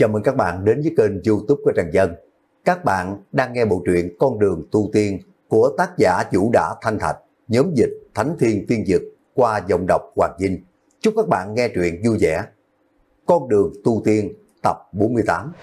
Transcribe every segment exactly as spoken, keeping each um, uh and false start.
Chào mừng các bạn đến với kênh YouTube của Trần Dân. Các bạn đang nghe bộ truyện Con đường tu tiên của tác giả Vũ Đã Thanh Thạch, nhóm dịch Thánh Thiên Tiên Dực qua giọng đọc Hoàng Vinh. Chúc các bạn nghe truyện vui vẻ. Con đường tu tiên tập bốn mươi tám,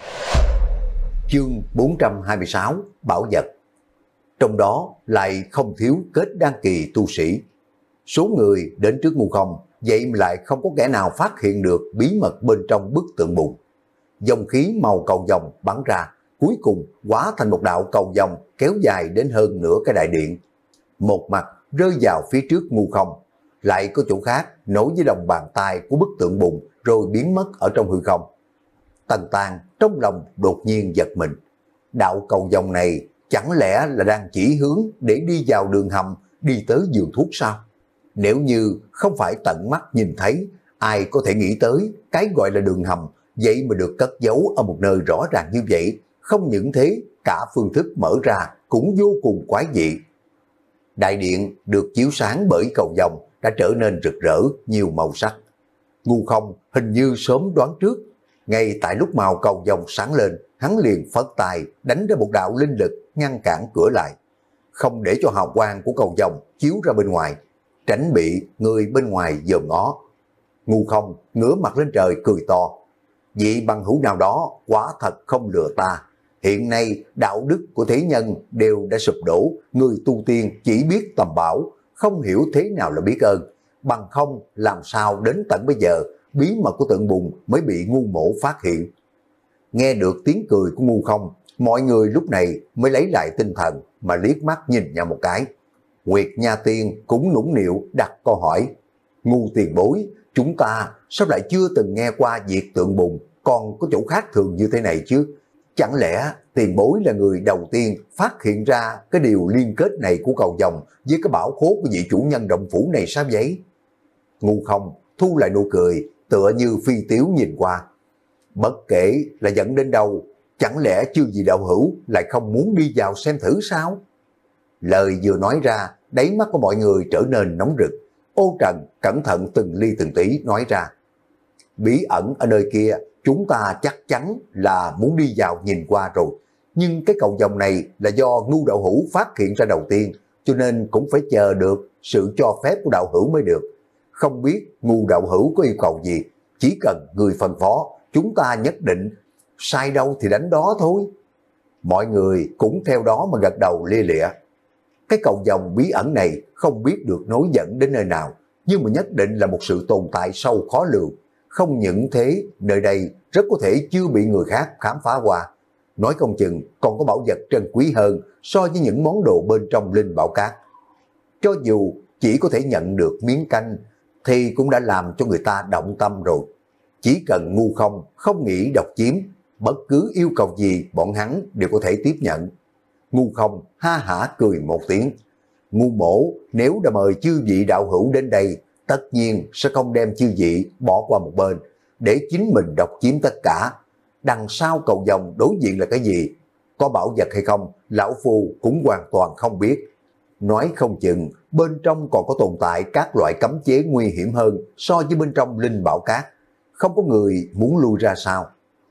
chương bốn trăm hai mươi sáu, Bảo vật. Trong đó lại không thiếu kết đan kỳ tu sĩ. Số người đến trước Ngô Không, vậy mà lại không có kẻ nào phát hiện được bí mật bên trong bức tượng bùn. Dòng khí màu cầu vồng bắn ra, cuối cùng hóa thành một đạo cầu vồng kéo dài đến hơn nửa cái đại điện. Một mặt rơi vào phía trước Ngô Không, lại có chỗ khác nối với lòng bàn tay của bức tượng bùn rồi biến mất ở trong hư không. Tần Tàng trong lòng đột nhiên giật mình. Đạo cầu vồng này chẳng lẽ là đang chỉ hướng để đi vào đường hầm đi tới vườn thuốc sao? Nếu như không phải tận mắt nhìn thấy, ai có thể nghĩ tới cái gọi là đường hầm vậy mà được cất giấu ở một nơi rõ ràng như vậy. Không những thế, cả phương thức mở ra cũng vô cùng quái dị. Đại điện được chiếu sáng bởi cầu vồng đã trở nên rực rỡ nhiều màu sắc. Ngô Không hình như sớm đoán trước. Ngay tại lúc màu cầu vồng sáng lên, hắn liền phất tay đánh ra một đạo linh lực ngăn cản cửa lại, không để cho hào quang của cầu vồng chiếu ra bên ngoài, tránh bị người bên ngoài dòm ngó. Ngô Không ngửa mặt lên trời cười to. Vị bằng hữu nào đó quả thật không lừa ta. Hiện nay đạo đức của thế nhân đều đã sụp đổ, người tu tiên chỉ biết tầm bảo, không hiểu thế nào là biết ơn. Bằng không làm sao đến tận bây giờ bí mật của tượng bùn mới bị ngu mổ phát hiện. Nghe được tiếng cười của Ngô Không, mọi người lúc này mới lấy lại tinh thần mà liếc mắt nhìn nhau một cái. Nguyệt Nha Tiên cũng nũng nịu đặt câu hỏi. Ngu tiền bối, chúng ta sao lại chưa từng nghe qua việc tượng bùn còn có chỗ khác thường như thế này chứ? Chẳng lẽ tiền bối là người đầu tiên phát hiện ra cái điều liên kết này của cầu vồng với cái bảo khố của vị chủ nhân động phủ này sao vậy? Ngô Không thu lại nụ cười, tựa như phi tiếu nhìn qua. Bất kể là dẫn đến đâu, chẳng lẽ chưa gì đạo hữu lại không muốn đi vào xem thử sao? Lời vừa nói ra, đáy mắt của mọi người trở nên nóng rực. Ô Trần cẩn thận từng ly từng tí nói ra. Bí ẩn ở nơi kia, chúng ta chắc chắn là muốn đi vào nhìn qua rồi. Nhưng cái cầu vồng này là do Ngưu đạo hữu phát hiện ra đầu tiên, cho nên cũng phải chờ được sự cho phép của đạo hữu mới được. Không biết Ngưu đạo hữu có yêu cầu gì, chỉ cần người phân phó, chúng ta nhất định sai đâu thì đánh đó thôi. Mọi người cũng theo đó mà gật đầu lia lịa. Cái cầu vồng bí ẩn này không biết được nối dẫn đến nơi nào, nhưng mà nhất định là một sự tồn tại sâu khó lường. Không những thế, nơi đây rất có thể chưa bị người khác khám phá qua. Nói không chừng còn có bảo vật trân quý hơn so với những món đồ bên trong linh bảo cát. Cho dù chỉ có thể nhận được miếng canh thì cũng đã làm cho người ta động tâm rồi. Chỉ cần Ngô Không không nghĩ độc chiếm, bất cứ yêu cầu gì bọn hắn đều có thể tiếp nhận. Ngô Không ha hả cười một tiếng. Ngô mổ nếu đã mời chư vị đạo hữu đến đây, tất nhiên sẽ không đem chư vị bỏ qua một bên, để chính mình độc chiếm tất cả. Đằng sau cầu vồng đối diện là cái gì, có bảo vật hay không, lão phu cũng hoàn toàn không biết. Nói không chừng bên trong còn có tồn tại các loại cấm chế nguy hiểm hơn so với bên trong linh bảo cát. Không có người muốn lui ra sao?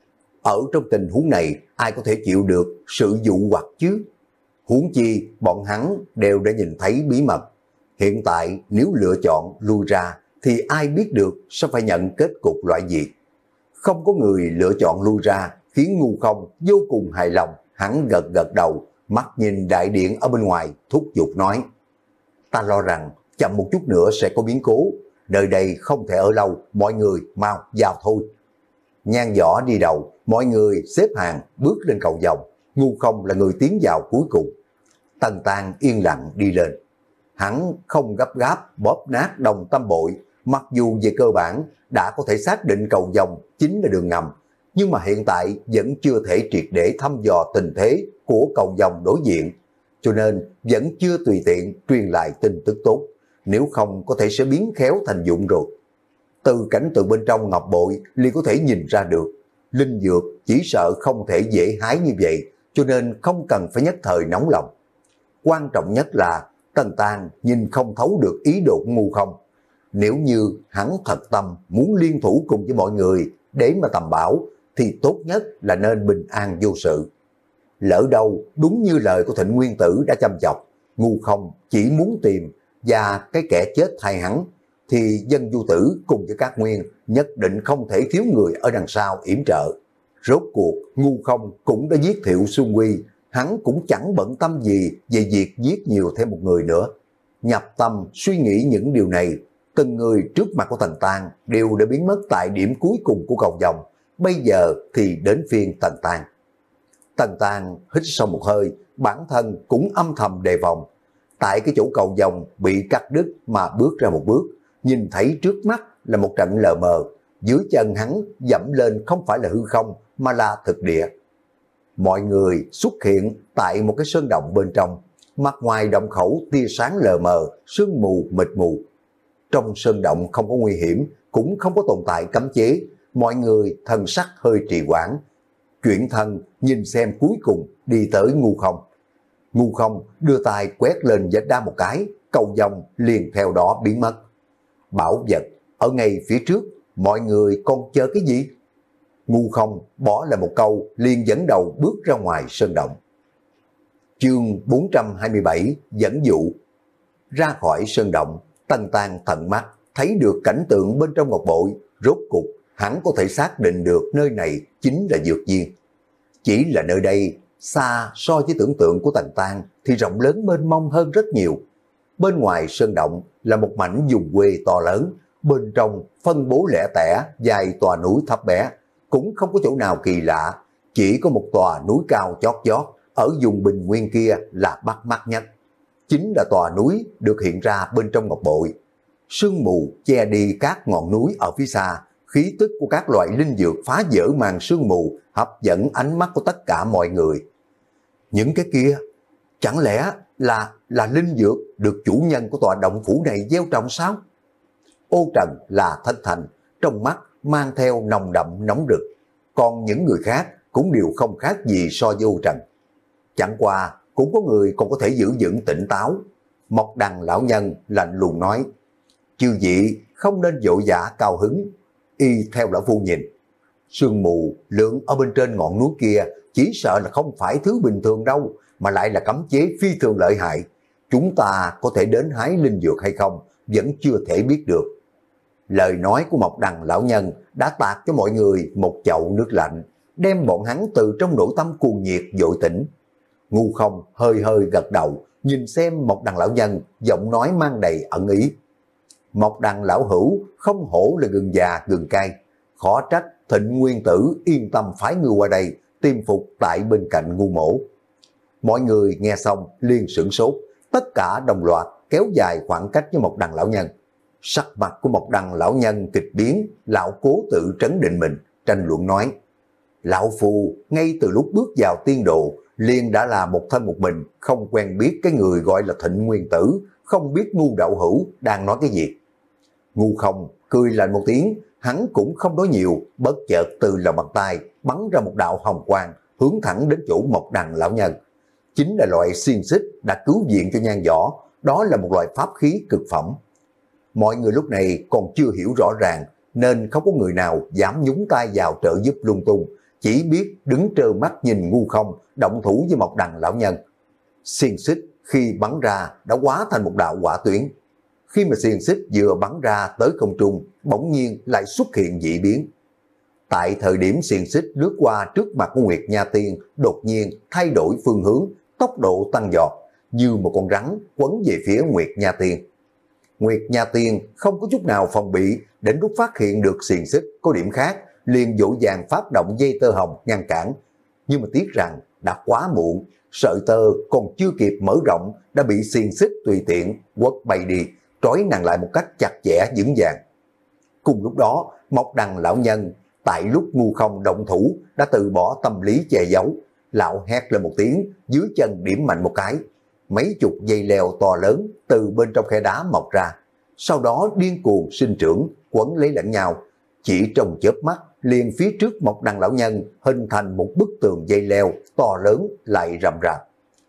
Ở trong tình huống này, ai có thể chịu được sự dụ hoặc chứ? Huống chi bọn hắn đều đã nhìn thấy bí mật. Hiện tại nếu lựa chọn lui ra thì ai biết được sẽ phải nhận kết cục loại gì. Không có người lựa chọn lui ra khiến Ngô Không vô cùng hài lòng. Hắn gật gật đầu, mắt nhìn đại điện ở bên ngoài, thúc giục nói. Ta lo rằng chậm một chút nữa sẽ có biến cố. Nơi đây không thể ở lâu, mọi người mau vào thôi. Nhan Võ đi đầu, mọi người xếp hàng bước lên cầu vồng. Ngô Không là người tiến vào cuối cùng. Tần Tàng yên lặng đi lên. Hắn không gấp gáp bóp nát đồng tâm bội, mặc dù về cơ bản đã có thể xác định cầu vồng chính là đường ngầm, nhưng mà hiện tại vẫn chưa thể triệt để thăm dò tình thế của cầu vồng đối diện, cho nên vẫn chưa tùy tiện truyền lại tin tức tốt, nếu không có thể sẽ biến khéo thành dụng rồi. Từ cảnh tượng bên trong ngọc bội liền có thể nhìn ra được, linh dược chỉ sợ không thể dễ hái như vậy, cho nên không cần phải nhất thời nóng lòng. Quan trọng nhất là Tần Tàng nhìn không thấu được ý đồ của Ngô Không. Nếu như hắn thật tâm muốn liên thủ cùng với mọi người để mà tầm bảo, thì tốt nhất là nên bình an vô sự. Lỡ đâu đúng như lời của Thịnh Nguyên Tử đã châm chọc, Ngu Không chỉ muốn tìm và cái kẻ chết thay hắn, thì Dân Du Tử cùng với các nguyên nhất định không thể thiếu người ở đằng sau yểm trợ. Rốt cuộc Ngu Không cũng đã giết Thiệu Xuân Quy, hắn cũng chẳng bận tâm gì về việc giết nhiều thêm một người nữa. Nhập tâm suy nghĩ những điều này, từng người trước mặt của Tần Tang đều đã biến mất tại điểm cuối cùng của cầu vòng. Bây giờ thì đến phiên Tần Tang. Tần Tang hít sâu một hơi, bản thân cũng âm thầm đề phòng. Tại cái chỗ cầu vòng bị cắt đứt mà bước ra một bước, nhìn thấy trước mắt là một trận lờ mờ, dưới chân hắn dẫm lên không phải là hư không mà là thực địa. Mọi người xuất hiện tại một cái sơn động bên trong, mặt ngoài động khẩu tia sáng lờ mờ, sương mù mịt mù. Trong sơn động không có nguy hiểm, cũng không có tồn tại cấm chế, mọi người thần sắc hơi trì hoãn, chuyển thân nhìn xem cuối cùng đi tới Ngu Không. Ngu Không đưa tay quét lên vách đá một cái, cầu vòng liền theo đó biến mất. Bảo vật ở ngay phía trước, mọi người còn chờ cái gì? Ngu Không bỏ lại một câu liền dẫn đầu bước ra ngoài sơn động. Chương bốn trăm hai mươi bảy dẫn dụ. Ra khỏi sơn động, Tần Tang tận mắt thấy được cảnh tượng bên trong ngọc bội, rốt cục hắn có thể xác định được nơi này chính là dược viên. Chỉ là nơi đây xa so với tưởng tượng của Tần Tang thì rộng lớn mênh mông hơn rất nhiều. Bên ngoài sơn động là một mảnh vùng quê to lớn, bên trong phân bố lẻ tẻ dài tòa núi thấp bé, cũng không có chỗ nào kỳ lạ, chỉ có một tòa núi cao chót vót ở vùng bình nguyên kia là bắt mắt nhất. Chính là tòa núi được hiện ra bên trong ngọc bội. Sương mù che đi các ngọn núi ở phía xa, khí tức của các loại linh dược phá vỡ màn sương mù, hấp dẫn ánh mắt của tất cả mọi người. Những cái kia, chẳng lẽ là là linh dược được chủ nhân của tòa động phủ này gieo trồng sao? Ô Trần là Thanh Thành, trong mắt mang theo nồng đậm nóng rực, còn những người khác cũng đều không khác gì so với Ô Trần. Chẳng qua cũng có người còn có thể giữ vững tỉnh táo. Mộc Đằng lão nhân lạnh lùng nói, chư vị không nên vội vã cao hứng, y theo lão phu nhìn, sương mù lượn ở bên trên ngọn núi kia chỉ sợ là không phải thứ bình thường đâu, mà lại là cấm chế phi thường lợi hại. Chúng ta có thể đến hái linh dược hay không vẫn chưa thể biết được. Lời nói của Mộc Đằng lão nhân đã tạt cho mọi người một chậu nước lạnh, đem bọn hắn từ trong nội tâm cuồng nhiệt dội tỉnh. Ngu Không hơi hơi gật đầu, nhìn xem Mộc Đằng lão nhân, giọng nói mang đầy ẩn ý. Mộc Đằng lão hữu không hổ là gừng già gừng cay, khó trách Thịnh Nguyên Tử yên tâm phái ngươi qua đây tiêm phục tại bên cạnh Ngu mổ. Mọi người nghe xong liền sửng sốt, tất cả đồng loạt kéo dài khoảng cách với Mộc Đằng lão nhân. Sắc mặt của Mộc Đằng lão nhân kịch biến, lão cố tự trấn định mình, tranh luận nói, lão phu ngay từ lúc bước vào tiên độ liền đã là một thân một mình, không quen biết cái người gọi là Thịnh Nguyên Tử, không biết Ngu đạo hữu đang nói cái gì. Ngu Không cười lạnh một tiếng, hắn cũng không nói nhiều, bất chợt từ lòng bàn tay bắn ra một đạo hồng quang hướng thẳng đến chỗ Mộc Đằng lão nhân. Chính là loại xiên xích đã cứu viện cho Nhan Võ, đó là một loại pháp khí cực phẩm. Mọi người lúc này còn chưa hiểu rõ ràng nên không có người nào dám nhúng tay vào trợ giúp lung tung, chỉ biết đứng trơ mắt nhìn Ngu Không động thủ với Mộc Đằng lão nhân. Xiên xích khi bắn ra đã hóa thành một đạo hỏa tuyến. Khi mà xiên xích vừa bắn ra tới không trung, bỗng nhiên lại xuất hiện dị biến. Tại thời điểm xiên xích lướt qua trước mặt của Nguyệt Nha Tiên, đột nhiên thay đổi phương hướng, tốc độ tăng vọt, như một con rắn quấn về phía Nguyệt Nha Tiên. Nguyệt Nha Tiên không có chút nào phòng bị, đến lúc phát hiện được xiên xích có điểm khác, liền vội vàng phát động dây tơ hồng ngăn cản. Nhưng mà tiếc rằng đã quá muộn, sợi tơ còn chưa kịp mở rộng đã bị xiên xích tùy tiện quất bay đi, trói nàng lại một cách chặt chẽ vững vàng. Cùng lúc đó, Mộc Đằng lão nhân tại lúc Ngu Không động thủ đã từ bỏ tâm lý che giấu, lão hét lên một tiếng, dưới chân điểm mạnh một cái, mấy chục dây leo to lớn từ bên trong khe đá mọc ra, sau đó điên cuồng sinh trưởng, quấn lấy lẫn nhau. Chỉ trong chớp mắt, liền phía trước Mộc Đằng lão nhân hình thành một bức tường dây leo to lớn lại rậm rạp.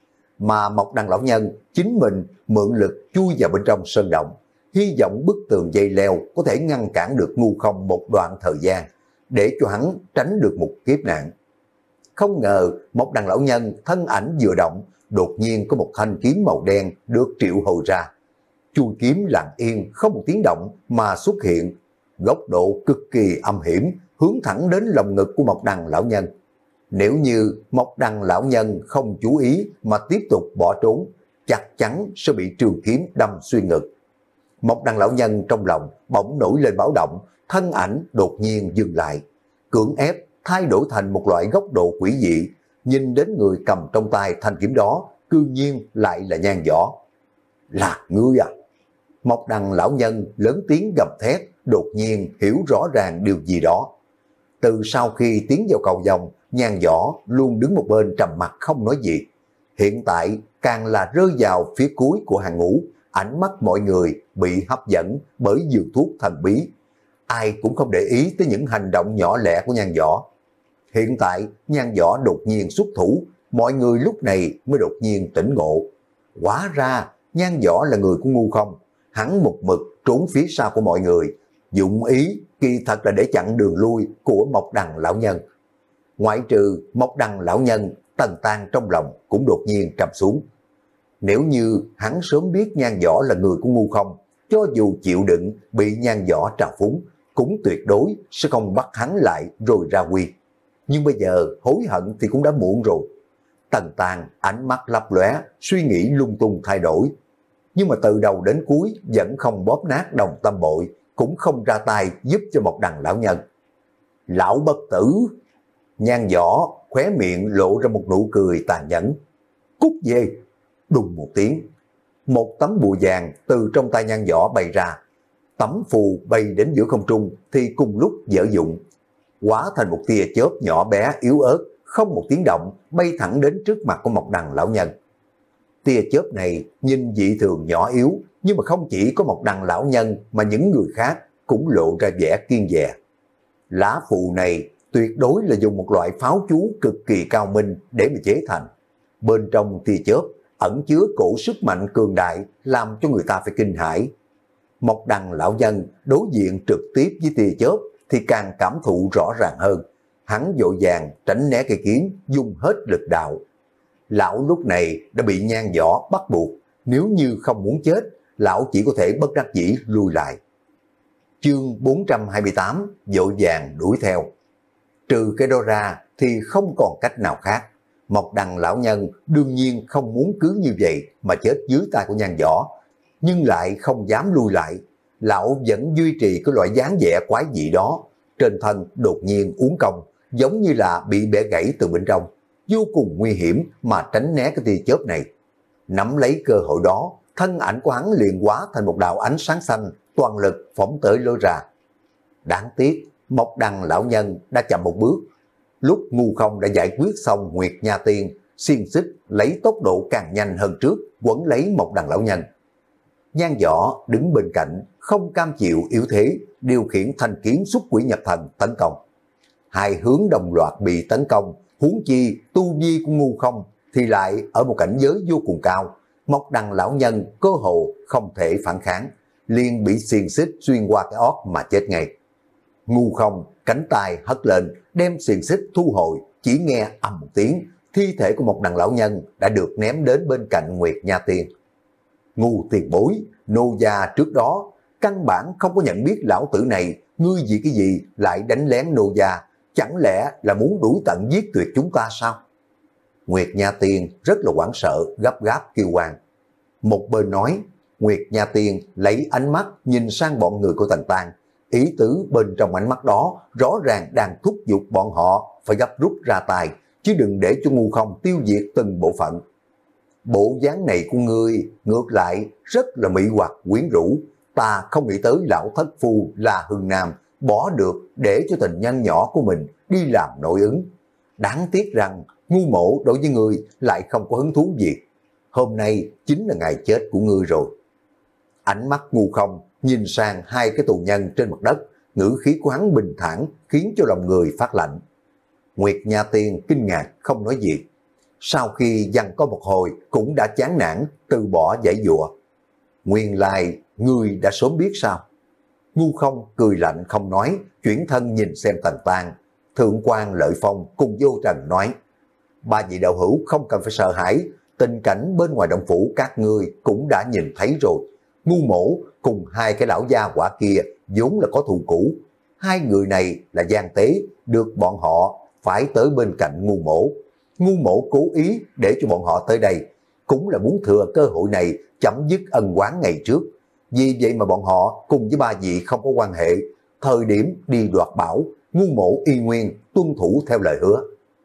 Mà Mộc Đằng lão nhân chính mình mượn lực chui vào bên trong sơn động, hy vọng bức tường dây leo có thể ngăn cản được Ngu Không một đoạn thời gian. để cho hắn tránh được một kiếp nạn. Không ngờ một đằng lão nhân thân ảnh vừa động, đột nhiên có một thanh kiếm màu đen được triệu hồi ra. Chui kiếm lặng yên không một tiếng động mà xuất hiện, góc độ cực kỳ âm hiểm, hướng thẳng đến lồng ngực của một đằng lão nhân. Nếu như một đằng lão nhân không chú ý mà tiếp tục bỏ trốn, chắc chắn sẽ bị trường kiếm đâm xuyên ngực. Một đằng lão nhân trong lòng bỗng nổi lên báo động, thân ảnh đột nhiên dừng lại, cưỡng ép thay đổi thành một loại góc độ quỷ dị, nhìn đến người cầm trong tay thanh kiếm đó, cư nhiên lại là Nhan Võ. Là ngươi à? Một đằng lão nhân lớn tiếng gầm thét, đột nhiên hiểu rõ ràng điều gì đó. Từ sau khi tiến vào cầu vồng, Nhan Võ luôn đứng một bên trầm mặc không nói gì. Hiện tại càng là rơi vào phía cuối của hàng ngũ, ánh mắt mọi người bị hấp dẫn bởi dược thuốc thần bí. Ai cũng không để ý tới những hành động nhỏ lẻ của Nhan Võ. Hiện tại Nhan Võ đột nhiên xuất thủ, mọi người lúc này mới đột nhiên tỉnh ngộ. Hóa ra Nhan Võ là người của Ngu Không, hắn một mực trốn phía sau của mọi người, dụng ý kỳ thật là để chặn đường lui của Mộc Đằng lão nhân. Ngoại trừ Mộc Đằng lão nhân, Tần Tan trong lòng cũng đột nhiên trầm xuống. Nếu như hắn sớm biết Nhan Võ là người của Ngu Không, cho dù chịu đựng bị Nhan Võ trào phúng, cũng tuyệt đối sẽ không bắt hắn lại rồi ra quy. Nhưng bây giờ hối hận thì cũng đã muộn rồi. Tần Tàn ánh mắt lấp lóe, suy nghĩ lung tung thay đổi. Nhưng mà từ đầu đến cuối vẫn không bóp nát Đồng Tâm Bội, cũng không ra tay giúp cho một đằng lão nhân. Lão bất tử! Nhan Võ khóe miệng lộ ra một nụ cười tàn nhẫn. Cút về! Đùng một tiếng, một tấm bùa vàng từ trong tay Nhan Võ bay ra. Tấm phù bay đến giữa không trung thì cùng lúc dở dụng, hóa thành một tia chớp nhỏ bé yếu ớt, không một tiếng động bay thẳng đến trước mặt của một đằng lão nhân. Tia chớp này nhìn dị thường nhỏ yếu, nhưng mà không chỉ có một đằng lão nhân mà những người khác cũng lộ ra vẻ kiên dè. Lá phù này tuyệt đối là dùng một loại pháo chú cực kỳ cao minh để mà chế thành. Bên trong tia chớp ẩn chứa cổ sức mạnh cường đại, làm cho người ta phải kinh hãi. Một đằng lão nhân đối diện trực tiếp với tia chớp thì càng cảm thụ rõ ràng hơn. Hắn vội vàng tránh né cây kiếm, dùng hết lực đạo. Lão lúc này đã bị Nhan Võ bắt buộc, nếu như không muốn chết, lão chỉ có thể bất đắc dĩ lùi lại. Chương bốn trăm hai mươi tám vội vàng đuổi theo. Trừ cái đó ra thì không còn cách nào khác. Một đằng lão nhân đương nhiên không muốn cứ như vậy mà chết dưới tay của Nhan Võ, nhưng lại không dám lui lại. Lão vẫn duy trì cái loại dáng vẻ quái dị đó, trên thân đột nhiên uốn cong, giống như là bị bẻ gãy từ bên trong, vô cùng nguy hiểm mà tránh né cái tia chớp này. Nắm lấy cơ hội đó, thân ảnh của hắn liền hóa thành một đạo ánh sáng xanh, toàn lực phóng tới lối ra. Đáng tiếc, một đằng lão nhân đã chậm một bước. Lúc Ngu Không đã giải quyết xong Nguyệt Nha Tiên, xiên xích lấy tốc độ càng nhanh hơn trước, quấn lấy một đằng lão nhân. Nhan Võ đứng bên cạnh, không cam chịu yếu thế, điều khiển thanh kiếm xuất quỷ nhập thần tấn công. Hai hướng đồng loạt bị tấn công, huống chi tu vi của Ngu Không thì lại ở một cảnh giới vô cùng cao. Một đằng lão nhân cơ hồ không thể phản kháng, liền bị xiên xích xuyên qua cái ót mà chết ngay. Ngu Không cánh tay hất lên, đem xiên xích thu hồi, chỉ nghe ầm một tiếng, thi thể của một đằng lão nhân đã được ném đến bên cạnh Nguyệt Nha Tiên. Ngu tiền bối, nô gia trước đó căn bản không có nhận biết lão tử này, ngươi vì cái gì lại đánh lén nô gia, chẳng lẽ là muốn đuổi tận giết tuyệt chúng ta sao? Nguyệt Nha Tiên rất là hoảng sợ, gấp gáp kêu oan. Một bên nói, Nguyệt Nha Tiên lấy ánh mắt nhìn sang bọn người của Tần Tan, ý tứ bên trong ánh mắt đó rõ ràng đang thúc giục bọn họ phải gấp rút ra tay, chứ đừng để cho Ngu Không tiêu diệt từng bộ phận. Bộ dáng này của ngươi ngược lại rất là mỹ hoặc quyến rũ, ta không nghĩ tới lão thất phu là Hưng Nam bỏ được để cho tình nhân nhỏ của mình đi làm nội ứng. Đáng tiếc rằng Ngu mổ đối với ngươi lại không có hứng thú gì. Hôm nay chính là ngày chết của ngươi rồi. Ánh mắt Ngu Không nhìn sang hai cái tù nhân trên mặt đất, ngữ khí của hắn bình thản khiến cho lòng người phát lạnh. Nguyệt Nha Tiên kinh ngạc không nói gì. Sau khi giằng có một hồi cũng đã chán nản, từ bỏ giải dụa. Nguyên lai ngươi đã sớm biết sao? Ngu Không cười lạnh không nói, chuyển thân nhìn xem Tần Tang. Thượng quan Lợi Phong cùng Vô Trần nói, ba vị đạo hữu không cần phải sợ hãi, tình cảnh bên ngoài động phủ các ngươi cũng đã nhìn thấy rồi. Ngu Mỗ cùng hai cái lão gia quả kia vốn là có thù cũ. Hai người này là gian tế, được bọn họ phải tới bên cạnh Ngu Mỗ. Ngu Mỗ cố ý để cho bọn họ tới đây, cũng là muốn thừa cơ hội này chấm dứt ân oán ngày trước. Vì vậy mà bọn họ cùng với ba vị không có quan hệ, thời điểm đi đoạt bảo, Ngu Mỗ y nguyên tuân thủ theo lời hứa.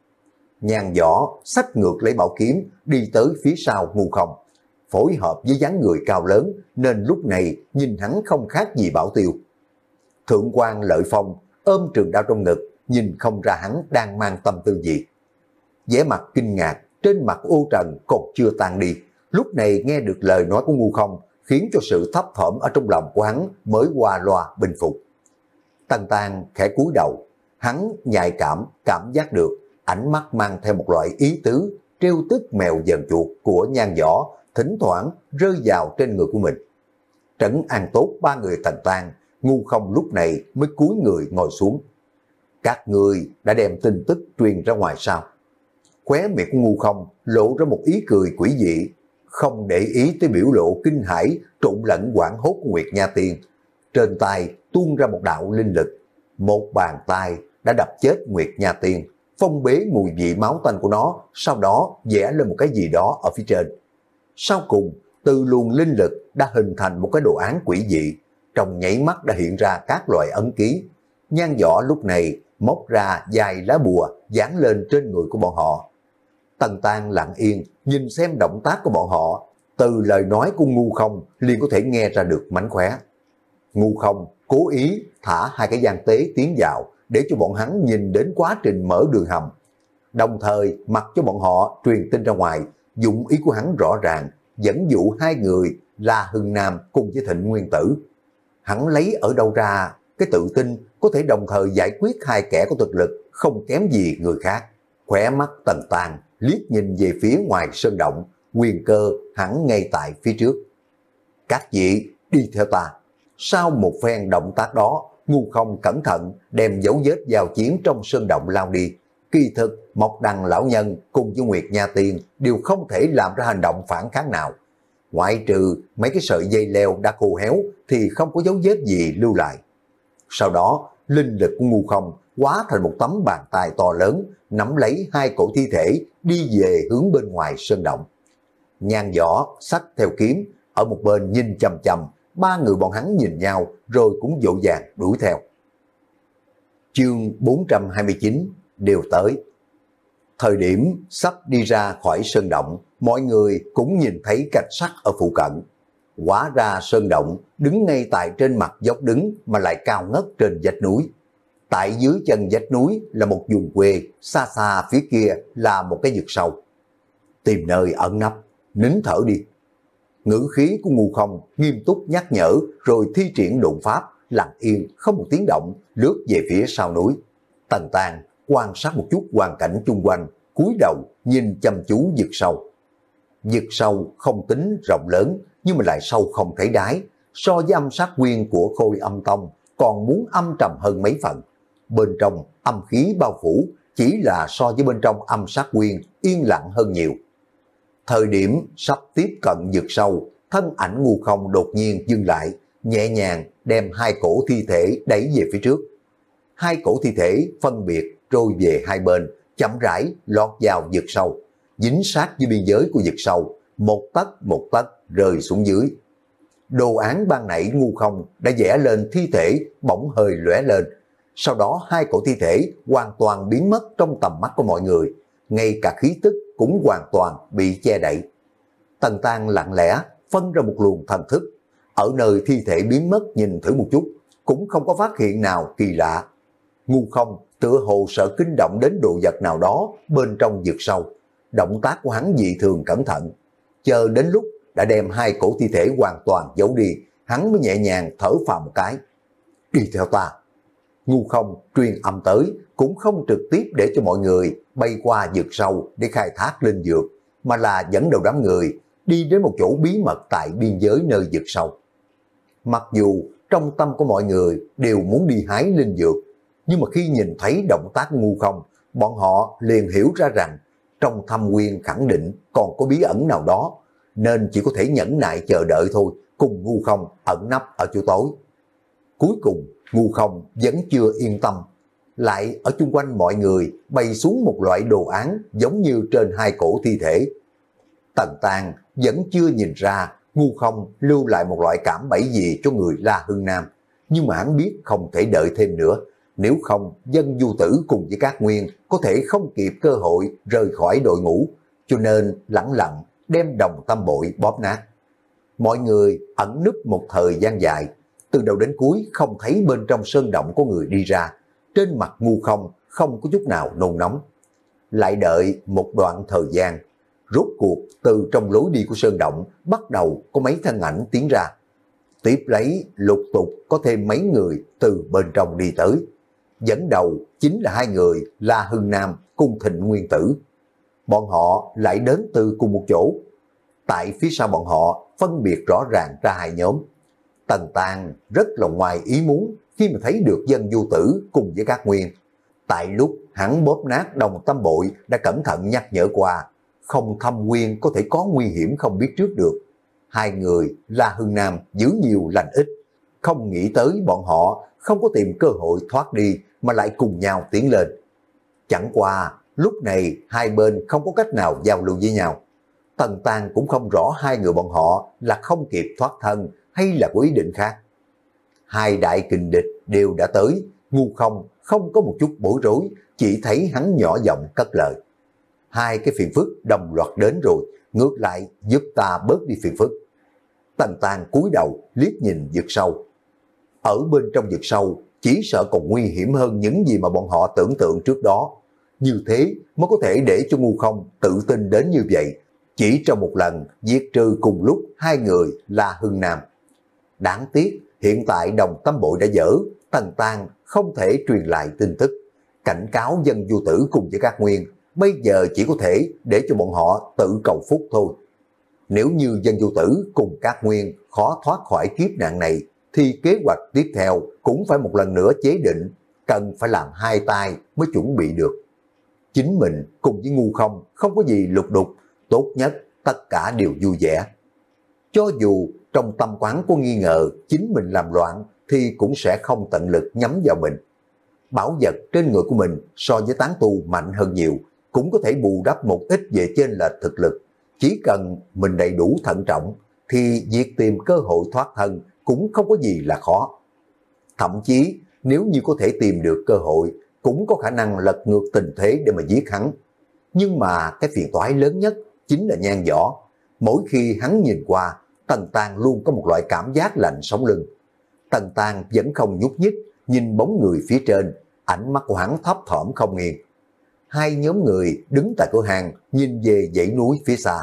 Nhan Võ xách ngược lấy bảo kiếm đi tới phía sau Ngu Không, phối hợp với dáng người cao lớn nên lúc này nhìn hắn không khác gì Bảo Tiêu. Thượng quan Lợi Phong ôm trường đao trong ngực, nhìn không ra hắn đang mang tâm tư gì. Vẻ mặt kinh ngạc trên mặt Ô Trần còn chưa tan đi, lúc này nghe được lời nói của Ngu Không khiến cho sự thấp thỏm ở trong lòng của hắn mới qua loa bình phục. Tần Tang khẽ cúi đầu, hắn nhạy cảm cảm giác được ánh mắt mang theo một loại ý tứ trêu tức mèo dần chuột của Nhan Võ thỉnh thoảng rơi vào trên người của mình. Trấn an tốt ba người Tần Tang, Ngu Không lúc này mới cúi người ngồi xuống. Các người đã đem tin tức truyền ra ngoài sao? Khóe miệng của Ngu Không lộ ra một ý cười quỷ dị, không để ý tới biểu lộ kinh hãi trộn lẫn quảng hốt của Nguyệt Nha Tiên. Trên tay tuôn ra một đạo linh lực, một bàn tay đã đập chết Nguyệt Nha Tiên, phong bế mùi vị máu tanh của nó, sau đó vẽ lên một cái gì đó ở phía trên. Sau cùng, từ luồng linh lực đã hình thành một cái đồ án quỷ dị, trong nháy mắt đã hiện ra các loại ấn ký. Nhan Võ lúc này móc ra vài lá bùa dán lên trên người của bọn họ. Tần Tang lặng yên nhìn xem động tác của bọn họ, từ lời nói của Ngu Không liền có thể nghe ra được mánh khóe. Ngu Không cố ý thả hai cái gian tế tiến vào để cho bọn hắn nhìn đến quá trình mở đường hầm, đồng thời mặc cho bọn họ truyền tin ra ngoài. Dụng ý của hắn rõ ràng, dẫn dụ hai người là Hưng Nam cùng với Thịnh Nguyên Tử. Hắn lấy ở đâu ra cái tự tin có thể đồng thời giải quyết hai kẻ có thực lực không kém gì người khác. Khỏe mắt Tần Tang liếc nhìn về phía ngoài sơn động, quyền cơ hẳn ngay tại phía trước. Các vị đi theo ta. Sau một phen động tác đó, Ngu Không cẩn thận đem dấu vết giao chiến trong sơn động lao đi. Kỳ thực Mộc Đằng lão nhân cùng với Nguyệt Nha Tiên đều không thể làm ra hành động phản kháng nào. Ngoại trừ mấy cái sợi dây leo đã khô héo thì không có dấu vết gì lưu lại. Sau đó, linh lực của Ngu Không hóa thành một tấm bàn tay to lớn, nắm lấy hai cổ thi thể đi về hướng bên ngoài sơn động. Nhan Võ xách theo kiếm, ở một bên nhìn chằm chằm, ba người bọn hắn nhìn nhau rồi cũng vội vàng đuổi theo. Chương bốn trăm hai mươi chín đều tới. Thời điểm sắp đi ra khỏi sơn động, mọi người cũng nhìn thấy cảnh sắc ở phụ cận. Hóa ra sơn động đứng ngay tại trên mặt dốc đứng mà lại cao ngất trên vách núi. Tại dưới chân vách núi là một vùng quê, xa xa phía kia là một cái vực sâu. Tìm nơi ẩn nấp, nín thở đi. Ngữ khí của Ngu Không nghiêm túc nhắc nhở rồi thi triển độn pháp, lặng yên không một tiếng động lướt về phía sau núi. Tần Tang quan sát một chút hoàn cảnh chung quanh, cúi đầu nhìn chăm chú vực sâu. Vực sâu không tính rộng lớn nhưng mà lại sâu không thấy đáy, so với âm sát nguyên của Khôi Âm Tông còn muốn âm trầm hơn mấy phần. Bên trong âm khí bao phủ chỉ là so với bên trong âm sát nguyên yên lặng hơn nhiều. Thời điểm sắp tiếp cận vực sâu, thân ảnh Ngu Không đột nhiên dừng lại, nhẹ nhàng đem hai cổ thi thể đẩy về phía trước. Hai cổ thi thể phân biệt trôi về hai bên, chậm rãi lọt vào vực sâu, dính sát với biên giới của vực sâu, một tấc một tấc rơi xuống dưới. Đồ án ban nãy Ngu Không đã vẽ lên thi thể bỗng hơi lóe lên, sau đó hai cổ thi thể hoàn toàn biến mất trong tầm mắt của mọi người, ngay cả khí tức cũng hoàn toàn bị che đậy. Tần Tang lặng lẽ phân ra một luồng thần thức, ở nơi thi thể biến mất nhìn thử một chút, cũng không có phát hiện nào kỳ lạ. Ngu Không tựa hồ sợ kinh động đến đồ vật nào đó bên trong vực sâu, động tác của hắn dị thường cẩn thận. Chờ đến lúc đã đem hai cổ thi thể hoàn toàn giấu đi, hắn mới nhẹ nhàng thở phào một cái. Đi theo ta. Ngu Không truyền âm tới, cũng không trực tiếp để cho mọi người bay qua vực sâu để khai thác linh dược, mà là dẫn đầu đám người đi đến một chỗ bí mật tại biên giới nơi vực sâu. Mặc dù trong tâm của mọi người đều muốn đi hái linh dược. Nhưng mà khi nhìn thấy động tác của Ngu Không, bọn họ liền hiểu ra rằng trong thâm nguyên khẳng định còn có bí ẩn nào đó, nên chỉ có thể nhẫn nại chờ đợi thôi, cùng Ngu Không ẩn nấp ở chỗ tối. Cuối cùng, Ngu Không vẫn chưa yên tâm, lại ở chung quanh mọi người bày xuống một loại đồ án giống như trên hai cổ thi thể. Tần Tàng vẫn chưa nhìn ra Ngu Không lưu lại một loại cảm bẫy gì cho người La Hưng Nam, nhưng mà hắn biết không thể đợi thêm nữa, nếu không Dân Du Tử cùng với Cát Nguyên có thể không kịp cơ hội rời khỏi đội ngũ, cho nên lẳng lặng đem đồng tâm bội bóp nát. Mọi người ẩn núp một thời gian dài, từ đầu đến cuối không thấy bên trong sơn động có người đi ra, trên mặt Ngu Không không có chút nào nôn nóng. Lại đợi một đoạn thời gian, rốt cuộc từ trong lối đi của sơn động bắt đầu có mấy thân ảnh tiến ra. Tiếp lấy lục tục có thêm mấy người từ bên trong đi tới. Dẫn đầu chính là hai người La Hưng Nam cùng Thịnh Nguyên Tử. Bọn họ lại đến từ cùng một chỗ. Tại phía sau bọn họ phân biệt rõ ràng ra hai nhóm. Tần Tàng rất là ngoài ý muốn khi mà thấy được Dân Du Tử cùng với Cát Nguyên. Tại lúc hắn bóp nát đồng tâm bội đã cẩn thận nhắc nhở qua, không thâm nguyên có thể có nguy hiểm không biết trước được. Hai người La Hưng Nam giữ nhiều lành ít, không nghĩ tới bọn họ không có tìm cơ hội thoát đi mà lại cùng nhau tiến lên. Chẳng qua lúc này hai bên không có cách nào giao lưu với nhau. Tần Tàng cũng không rõ hai người bọn họ là không kịp thoát thân hay là có ý định khác. Hai đại kình địch đều đã tới, Ngu Không không có một chút bối rối, chỉ thấy hắn nhỏ giọng cất lời. Hai cái phiền phức đồng loạt đến rồi, ngược lại giúp ta bớt đi phiền phức. Tần Tàng cúi đầu liếc nhìn vực sâu. Ở bên trong vực sâu chỉ sợ còn nguy hiểm hơn những gì mà bọn họ tưởng tượng trước đó. Như thế mới có thể để cho Ngu Không tự tin đến như vậy, chỉ trong một lần diệt trừ cùng lúc hai người La Hưng Nam. Đáng tiếc hiện tại đồng tâm bội đã dở, Tần Tàng không thể truyền lại tin tức, cảnh cáo Dân Du Tử cùng với Cát Nguyên, bây giờ chỉ có thể để cho bọn họ tự cầu phúc thôi. Nếu như Dân Du Tử cùng Cát Nguyên khó thoát khỏi kiếp nạn này, thì kế hoạch tiếp theo cũng phải một lần nữa chế định, cần phải làm hai tay mới chuẩn bị được. Chính mình cùng với Ngu Không không có gì lục đục, tốt nhất tất cả đều vui vẻ. Cho dù trong tâm quán có nghi ngờ chính mình làm loạn thì cũng sẽ không tận lực nhắm vào mình. Bảo vật trên người của mình so với tán tu mạnh hơn nhiều, cũng có thể bù đắp một ít về trên lệch thực lực. Chỉ cần mình đầy đủ thận trọng thì việc tìm cơ hội thoát thân cũng không có gì là khó. Thậm chí nếu như có thể tìm được cơ hội, cũng có khả năng lật ngược tình thế để mà giết hắn. Nhưng mà cái phiền toái lớn nhất chính là Nhan Võ. Mỗi khi hắn nhìn qua, Tần Tàng luôn có một loại cảm giác lạnh sống lưng. Tần Tàng vẫn không nhúc nhích, nhìn bóng người phía trên, ánh mắt của hắn thấp thỏm không nghiêng. Hai nhóm người đứng tại cửa hàng nhìn về dãy núi phía xa.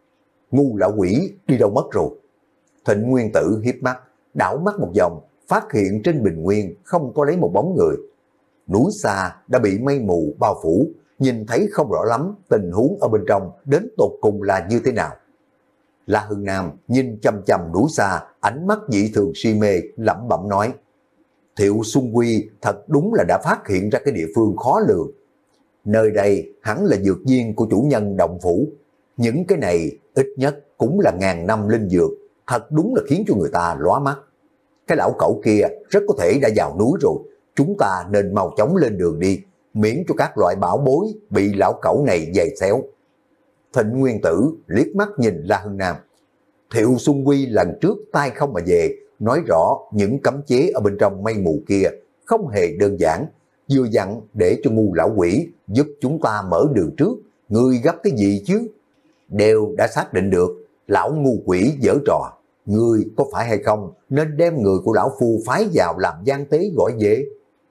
Ngu lão quỷ đi đâu mất rồi? Thịnh Nguyên Tử hiếp mắt, đảo mắt một vòng, phát hiện trên bình nguyên không có lấy một bóng người. Núi xa đã bị mây mù bao phủ, nhìn thấy không rõ lắm tình huống ở bên trong đến tột cùng là như thế nào. La Hưng Nam nhìn chăm chăm núi xa, ánh mắt dị thường si mê, lẩm bẩm nói: Thiệu Xuân Quy thật đúng là đã phát hiện ra cái địa phương khó lường. Nơi đây hẳn là dược viên của chủ nhân động phủ. Những cái này ít nhất cũng là ngàn năm linh dược, thật đúng là khiến cho người ta lóa mắt. Cái lão cẩu kia rất có thể đã vào núi rồi, chúng ta nên mau chóng lên đường đi, miễn cho các loại bảo bối bị lão cẩu này giày xéo. Thịnh Nguyên Tử liếc mắt nhìn La Hưng Nam. Thiệu Xuân Quy lần trước tay không mà về, nói rõ những cấm chế ở bên trong mây mù kia không hề đơn giản, vừa dặn để cho Ngu lão quỷ giúp chúng ta mở đường trước. Ngươi gấp cái gì chứ? Đều đã xác định được, lão ngu quỷ giở trò. Ngươi có phải hay không nên đem người của lão phu phái vào làm gian tế gọi về?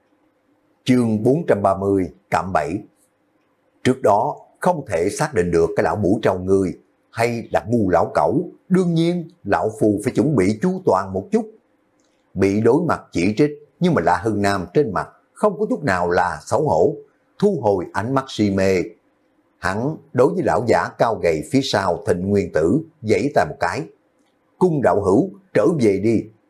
Chương bốn trăm ba mươi cạm bẫy. Trước đó không thể xác định được cái lão mũ trâu ngươi hay là ngu lão cẩu, đương nhiên lão phu phải chuẩn bị chu toàn một chút. Bị đối mặt chỉ trích, nhưng mà La Hưng Nam trên mặt không có chút nào là xấu hổ, thu hồi ánh mắt si mê. Hắn đối với lão giả cao gầy phía sau Thịnh Nguyên Tử giãy tay một cái. Cung đạo hữu trở về đi.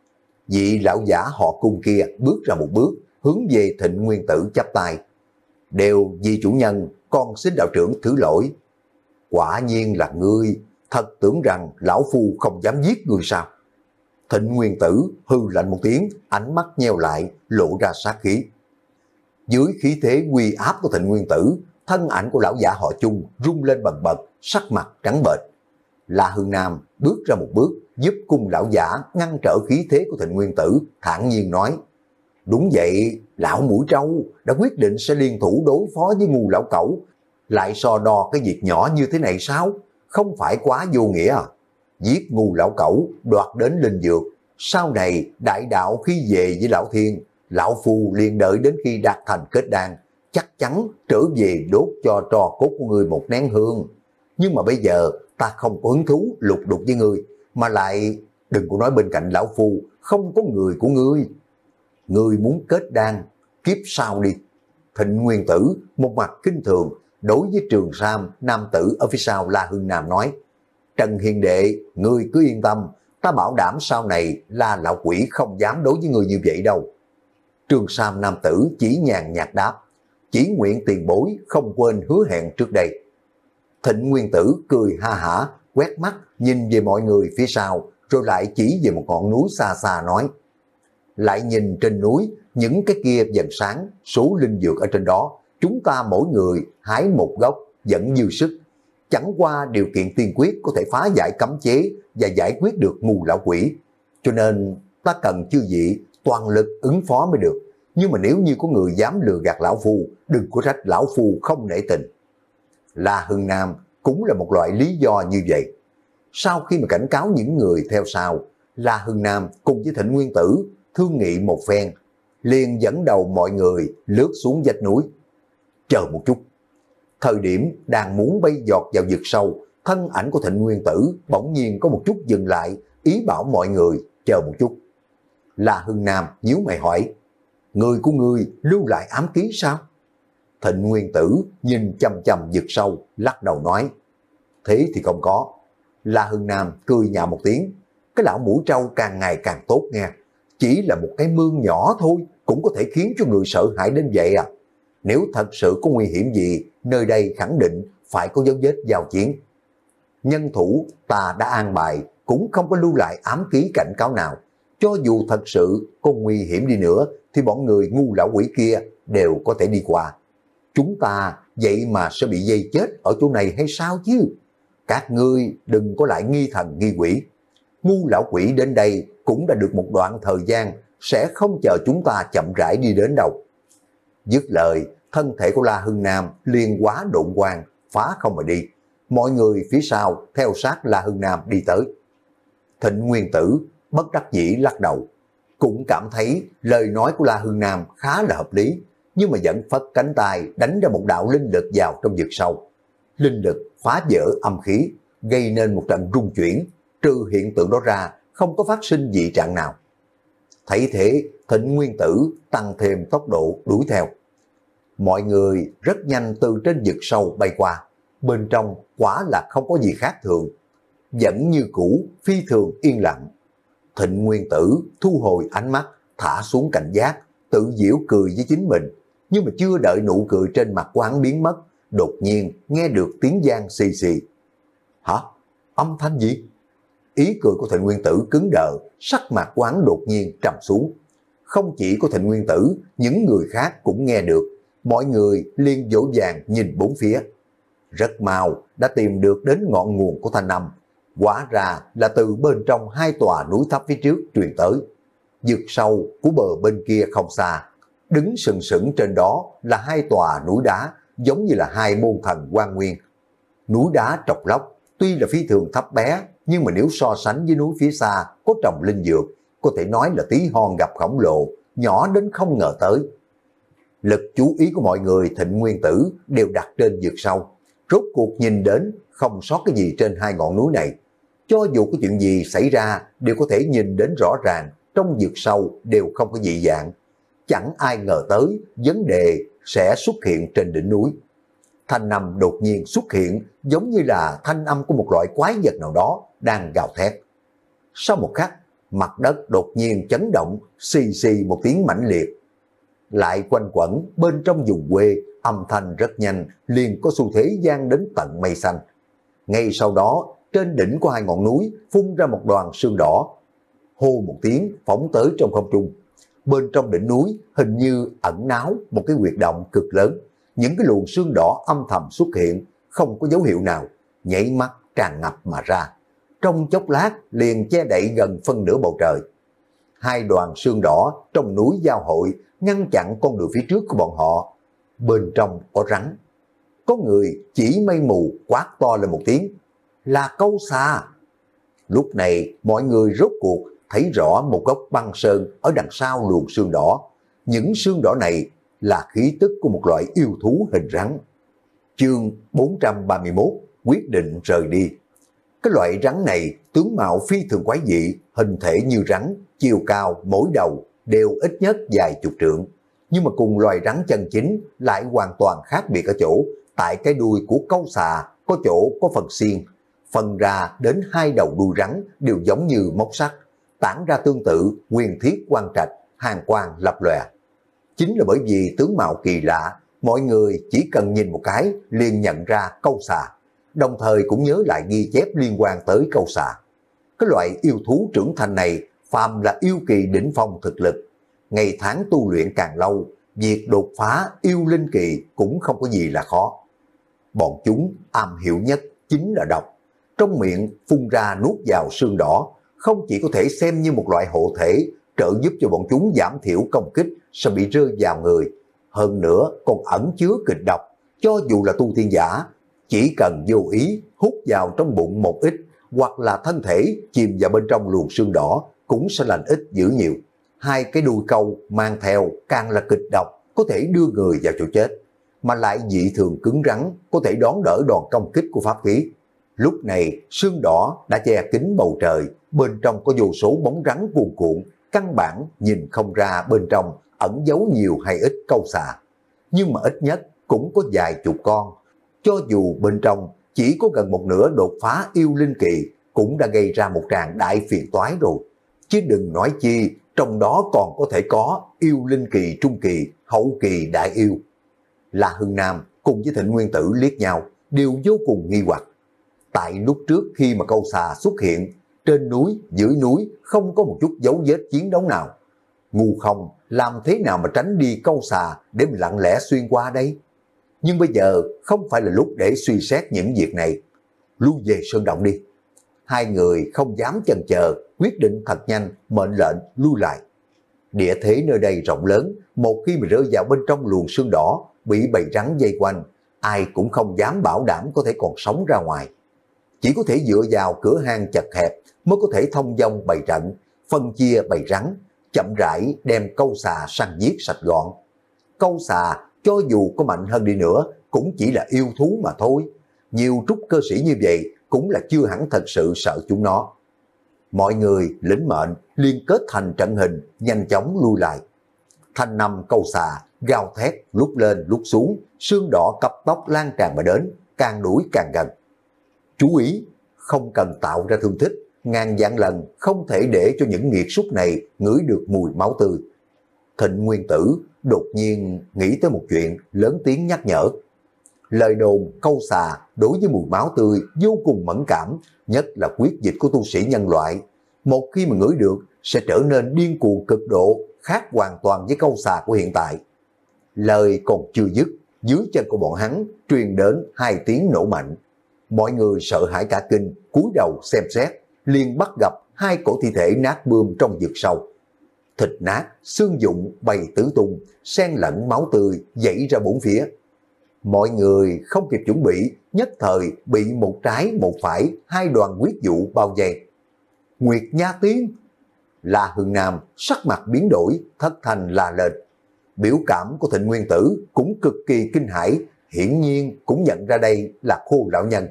Vị lão giả họ Cung kia bước ra một bước, hướng về Thịnh Nguyên Tử chắp tay. Đều vì chủ nhân, con xin đạo trưởng thứ lỗi. Quả nhiên là ngươi, thật tưởng rằng lão phu không dám giết ngươi sao? Thịnh Nguyên Tử hư lạnh một tiếng, ánh mắt nheo lại, lộ ra sát khí. Dưới khí thế uy áp của Thịnh Nguyên Tử, thân ảnh của lão giả họ Chung rung lên bần bật, sắc mặt trắng bệch. La Hưng Nam bước ra một bước, giúp cung lão giả ngăn trở khí thế của Thịnh Nguyên Tử, thản nhiên nói: đúng vậy, lão mũi trâu đã quyết định sẽ liên thủ đối phó với ngu lão cẩu, lại so đo cái việc nhỏ như thế này sao? Không phải quá vô nghĩa à? Giết ngu lão cẩu, đoạt đến linh dược, sau này đại đạo khi về với lão thiên, lão phu liền đợi đến khi đạt thành kết đan, chắc chắn trở về đốt cho trò cốt của người một nén hương. Nhưng mà bây giờ ta không có hứng thú lục đục với ngươi, mà lại đừng có nói bên cạnh lão phu không có người của ngươi. Ngươi muốn kết đan, kiếp sau đi. Thịnh Nguyên Tử một mặt kinh thường đối với Trường Sam nam tử ở phía sau La Hưng Nam nói: Trần Hiền đệ, ngươi cứ yên tâm, ta bảo đảm sau này La lão quỷ không dám đối với ngươi như vậy đâu. Trường Sam nam tử chỉ nhàn nhạt đáp: chỉ nguyện tiền bối không quên hứa hẹn trước đây. Thịnh Nguyên Tử cười ha hả, quét mắt nhìn về mọi người phía sau, rồi lại chỉ về một ngọn núi xa xa nói: lại nhìn trên núi, những cái kia dần sáng, số linh dược ở trên đó, chúng ta mỗi người hái một gốc vẫn dư sức. Chẳng qua điều kiện tiên quyết có thể phá giải cấm chế và giải quyết được ngu lão quỷ. Cho nên ta cần chư vị toàn lực ứng phó mới được. Nhưng mà nếu như có người dám lừa gạt lão phu, đừng có trách lão phu không nể tình. La Hưng Nam cũng là một loại lý do như vậy. Sau khi mà cảnh cáo những người theo sau, La Hưng Nam cùng với Thịnh Nguyên Tử thương nghị một phen, liền dẫn đầu mọi người lướt xuống vách núi. Chờ một chút. Thời điểm đang muốn bay giọt vào vực sâu, thân ảnh của Thịnh Nguyên Tử bỗng nhiên có một chút dừng lại, ý bảo mọi người chờ một chút. La Hưng Nam nhíu mày hỏi: người của ngươi lưu lại ám ký sao? Thịnh Nguyên Tử nhìn chăm chăm vực sâu, lắc đầu nói: thế thì không có. La Hưng Nam cười nhạo một tiếng: cái lão mũi trâu càng ngày càng tốt nha, chỉ là một cái mương nhỏ thôi cũng có thể khiến cho người sợ hãi đến vậy à? Nếu thật sự có nguy hiểm gì, nơi đây khẳng định phải có dấu vết giao chiến. Nhân thủ ta đã an bài, cũng không có lưu lại ám ký cảnh cáo nào. Cho dù thật sự có nguy hiểm đi nữa, thì bọn người ngu lão quỷ kia đều có thể đi qua. Chúng ta vậy mà sẽ bị dây chết ở chỗ này hay sao chứ? Các ngươi đừng có lại nghi thần nghi quỷ. Ngu lão quỷ đến đây cũng đã được một đoạn thời gian, sẽ không chờ chúng ta chậm rãi đi đến đâu. Dứt lời, thân thể của La Hưng Nam liền quá độn quang, phá không mà đi. Mọi người phía sau theo sát La Hưng Nam đi tới. Thịnh Nguyên Tử bất đắc dĩ lắc đầu, cũng cảm thấy lời nói của La Hưng Nam khá là hợp lý, nhưng mà vẫn phất cánh tay đánh ra một đạo linh lực vào trong vực sâu. Linh lực phá vỡ âm khí, gây nên một trận rung chuyển, trừ hiện tượng đó ra không có phát sinh dị trạng nào. Thấy thế, Thịnh Nguyên Tử tăng thêm tốc độ đuổi theo. Mọi người rất nhanh từ trên vực sâu bay qua, bên trong quả là không có gì khác thường, vẫn như cũ phi thường yên lặng. Thịnh Nguyên Tử thu hồi ánh mắt, thả xuống cảnh giác, tự giễu cười với chính mình, nhưng mà chưa đợi nụ cười trên mặt của hắn biến mất, đột nhiên nghe được tiếng vang xì xì. Hả? Âm thanh gì? Ý cười của Thịnh Nguyên Tử cứng đờ, sắc mặt của hắn đột nhiên trầm xuống. Không chỉ có Thịnh Nguyên Tử, những người khác cũng nghe được. Mọi người liên dỗ dàng nhìn bốn phía. Rất mau đã tìm được đến ngọn nguồn của thanh âm. Quả ra là từ bên trong hai tòa núi thấp phía trước truyền tới. Vực sâu của bờ bên kia không xa, đứng sừng sững trên đó là hai tòa núi đá, giống như là hai môn thần Quan Nguyên. Núi đá Trọc Lốc tuy là phi thường thấp bé, nhưng mà nếu so sánh với núi phía xa có trồng linh dược, có thể nói là tí hon gặp khổng lồ, nhỏ đến không ngờ tới. Lực chú ý của mọi người Thịnh Nguyên Tử đều đặt trên vực sâu. Rốt cuộc nhìn đến không sót cái gì trên hai ngọn núi này. Cho dù có chuyện gì xảy ra đều có thể nhìn đến rõ ràng, trong vực sâu đều không có dị dạng. Chẳng ai ngờ tới vấn đề sẽ xuất hiện trên đỉnh núi. Thanh âm đột nhiên xuất hiện, giống như là thanh âm của một loại quái vật nào đó đang gào thét. Sau một khắc, mặt đất đột nhiên chấn động, xì xì một tiếng mãnh liệt. Lại quanh quẩn bên trong vùng quê, âm thanh rất nhanh, liền có xu thế gian đến tận mây xanh. Ngay sau đó, trên đỉnh của hai ngọn núi phun ra một đoàn sương đỏ. Hô một tiếng phóng tới trong không trung. Bên trong đỉnh núi hình như ẩn náu một cái huyệt động cực lớn. Những cái luồng sương đỏ âm thầm xuất hiện, không có dấu hiệu nào, nhảy mắt tràn ngập mà ra. Trong chốc lát liền che đậy gần phân nửa bầu trời. Hai đoàn sương đỏ trong núi giao hội ngăn chặn con đường phía trước của bọn họ. Bên trong có rắn. Có người chỉ mây mù quát to lên một tiếng. Là câu xà. Lúc này mọi người rốt cuộc thấy rõ một gốc băng sơn ở đằng sau luồng sương đỏ. Những sương đỏ này là khí tức của một loại yêu thú hình rắn. Chương bốn trăm ba mươi mốt, quyết định rời đi. Cái loại rắn này tướng mạo phi thường quái dị, hình thể như rắn, chiều cao mỗi đầu đều ít nhất vài chục trượng. Nhưng mà cùng loài rắn chân chính lại hoàn toàn khác biệt ở chỗ, tại cái đuôi của câu xà có chỗ có phần xiên, phần ra đến hai đầu đuôi rắn đều giống như móc sắt, tản ra tương tự nguyên thiết quan trạch, hàn quang lập lòe. Chính là bởi vì tướng mạo kỳ lạ, mọi người chỉ cần nhìn một cái liền nhận ra câu xà, đồng thời cũng nhớ lại ghi chép liên quan tới câu xà. Cái loại yêu thú trưởng thành này phàm là yêu kỳ đỉnh phong thực lực, ngày tháng tu luyện càng lâu, việc đột phá yêu linh kỳ cũng không có gì là khó. Bọn chúng am hiểu nhất chính là độc, trong miệng phun ra nuốt vào sương đỏ, không chỉ có thể xem như một loại hộ thể, trợ giúp cho bọn chúng giảm thiểu công kích sẽ bị rơi vào người, hơn nữa còn ẩn chứa kịch độc, cho dù là tu tiên giả, chỉ cần vô ý hút vào trong bụng một ít, hoặc là thân thể chìm vào bên trong luồng sương đỏ, cũng sẽ lành ít dữ nhiều. Hai cái đuôi câu mang theo càng là kịch độc, có thể đưa người vào chỗ chết, mà lại dị thường cứng rắn, có thể đón đỡ đòn công kích của pháp khí. Lúc này sương đỏ đã che kín bầu trời, bên trong có vô số bóng rắn cuồn cuộn, căn bản nhìn không ra bên trong ẩn giấu nhiều hay ít câu xà. Nhưng mà ít nhất cũng có vài chục con, cho dù bên trong chỉ có gần một nửa đột phá yêu linh kỳ, cũng đã gây ra một tràng đại phiền toái rồi. Chứ đừng nói chi, trong đó còn có thể có yêu linh kỳ trung kỳ, hậu kỳ đại yêu. La Hưng Nam cùng với Thịnh Nguyên Tử liếc nhau, đều vô cùng nghi hoặc. Tại lúc trước khi mà câu xà xuất hiện, trên núi, dưới núi không có một chút dấu vết chiến đấu nào. Ngu không, làm thế nào mà tránh đi câu xà để mình lặng lẽ xuyên qua đây? Nhưng bây giờ không phải là lúc để suy xét những việc này. Lưu về sơn động đi. Hai người không dám chần chờ, quyết định thật nhanh, mệnh lệnh lui lại. Địa thế nơi đây rộng lớn, một khi mà rơi vào bên trong luồng sương đỏ, bị bầy rắn dây quanh, ai cũng không dám bảo đảm có thể còn sống ra ngoài. Chỉ có thể dựa vào cửa hang chật hẹp mới có thể thông dong bày trận, phân chia bầy rắn, chậm rãi đem câu xà săn giết sạch gọn. Câu xà cho dù có mạnh hơn đi nữa cũng chỉ là yêu thú mà thôi. Nhiều trúc cơ sĩ như vậy cũng là chưa hẳn thật sự sợ chúng nó. Mọi người lĩnh mệnh liên kết thành trận hình, nhanh chóng lui lại. Thanh năm câu xà gào thét lúc lên lúc xuống, sương đỏ cấp tốc lan tràn mà đến, càng đuổi càng gần. Chú ý, không cần tạo ra thương tích, ngàn vạn lần không thể để cho những nghiệt súc này ngửi được mùi máu tươi. Thịnh Nguyên Tử đột nhiên nghĩ tới một chuyện, lớn tiếng nhắc nhở. Lời đồn câu xà đối với mùi máu tươi vô cùng mẫn cảm, nhất là huyết dịch của tu sĩ nhân loại. Một khi mà ngửi được sẽ trở nên điên cuồng cực độ, khác hoàn toàn với câu xà của hiện tại. Lời còn chưa dứt, dưới chân của bọn hắn truyền đến hai tiếng nổ mạnh. Mọi người sợ hãi cả kinh, cúi đầu xem xét, liền bắt gặp hai cổ thi thể nát bươm trong vực sâu. Thịt nát, xương dụng bay tứ tung, xen lẫn máu tươi dãy ra bốn phía. Mọi người không kịp chuẩn bị, nhất thời bị một trái một phải hai đoàn huyết vụ bao vây. Nguyệt Nha Tiên! La Hưng Nam sắc mặt biến đổi, thất thanh la lên. Biểu cảm của Thịnh Nguyên Tử cũng cực kỳ kinh hãi, hiển nhiên cũng nhận ra đây là Khô lão nhân.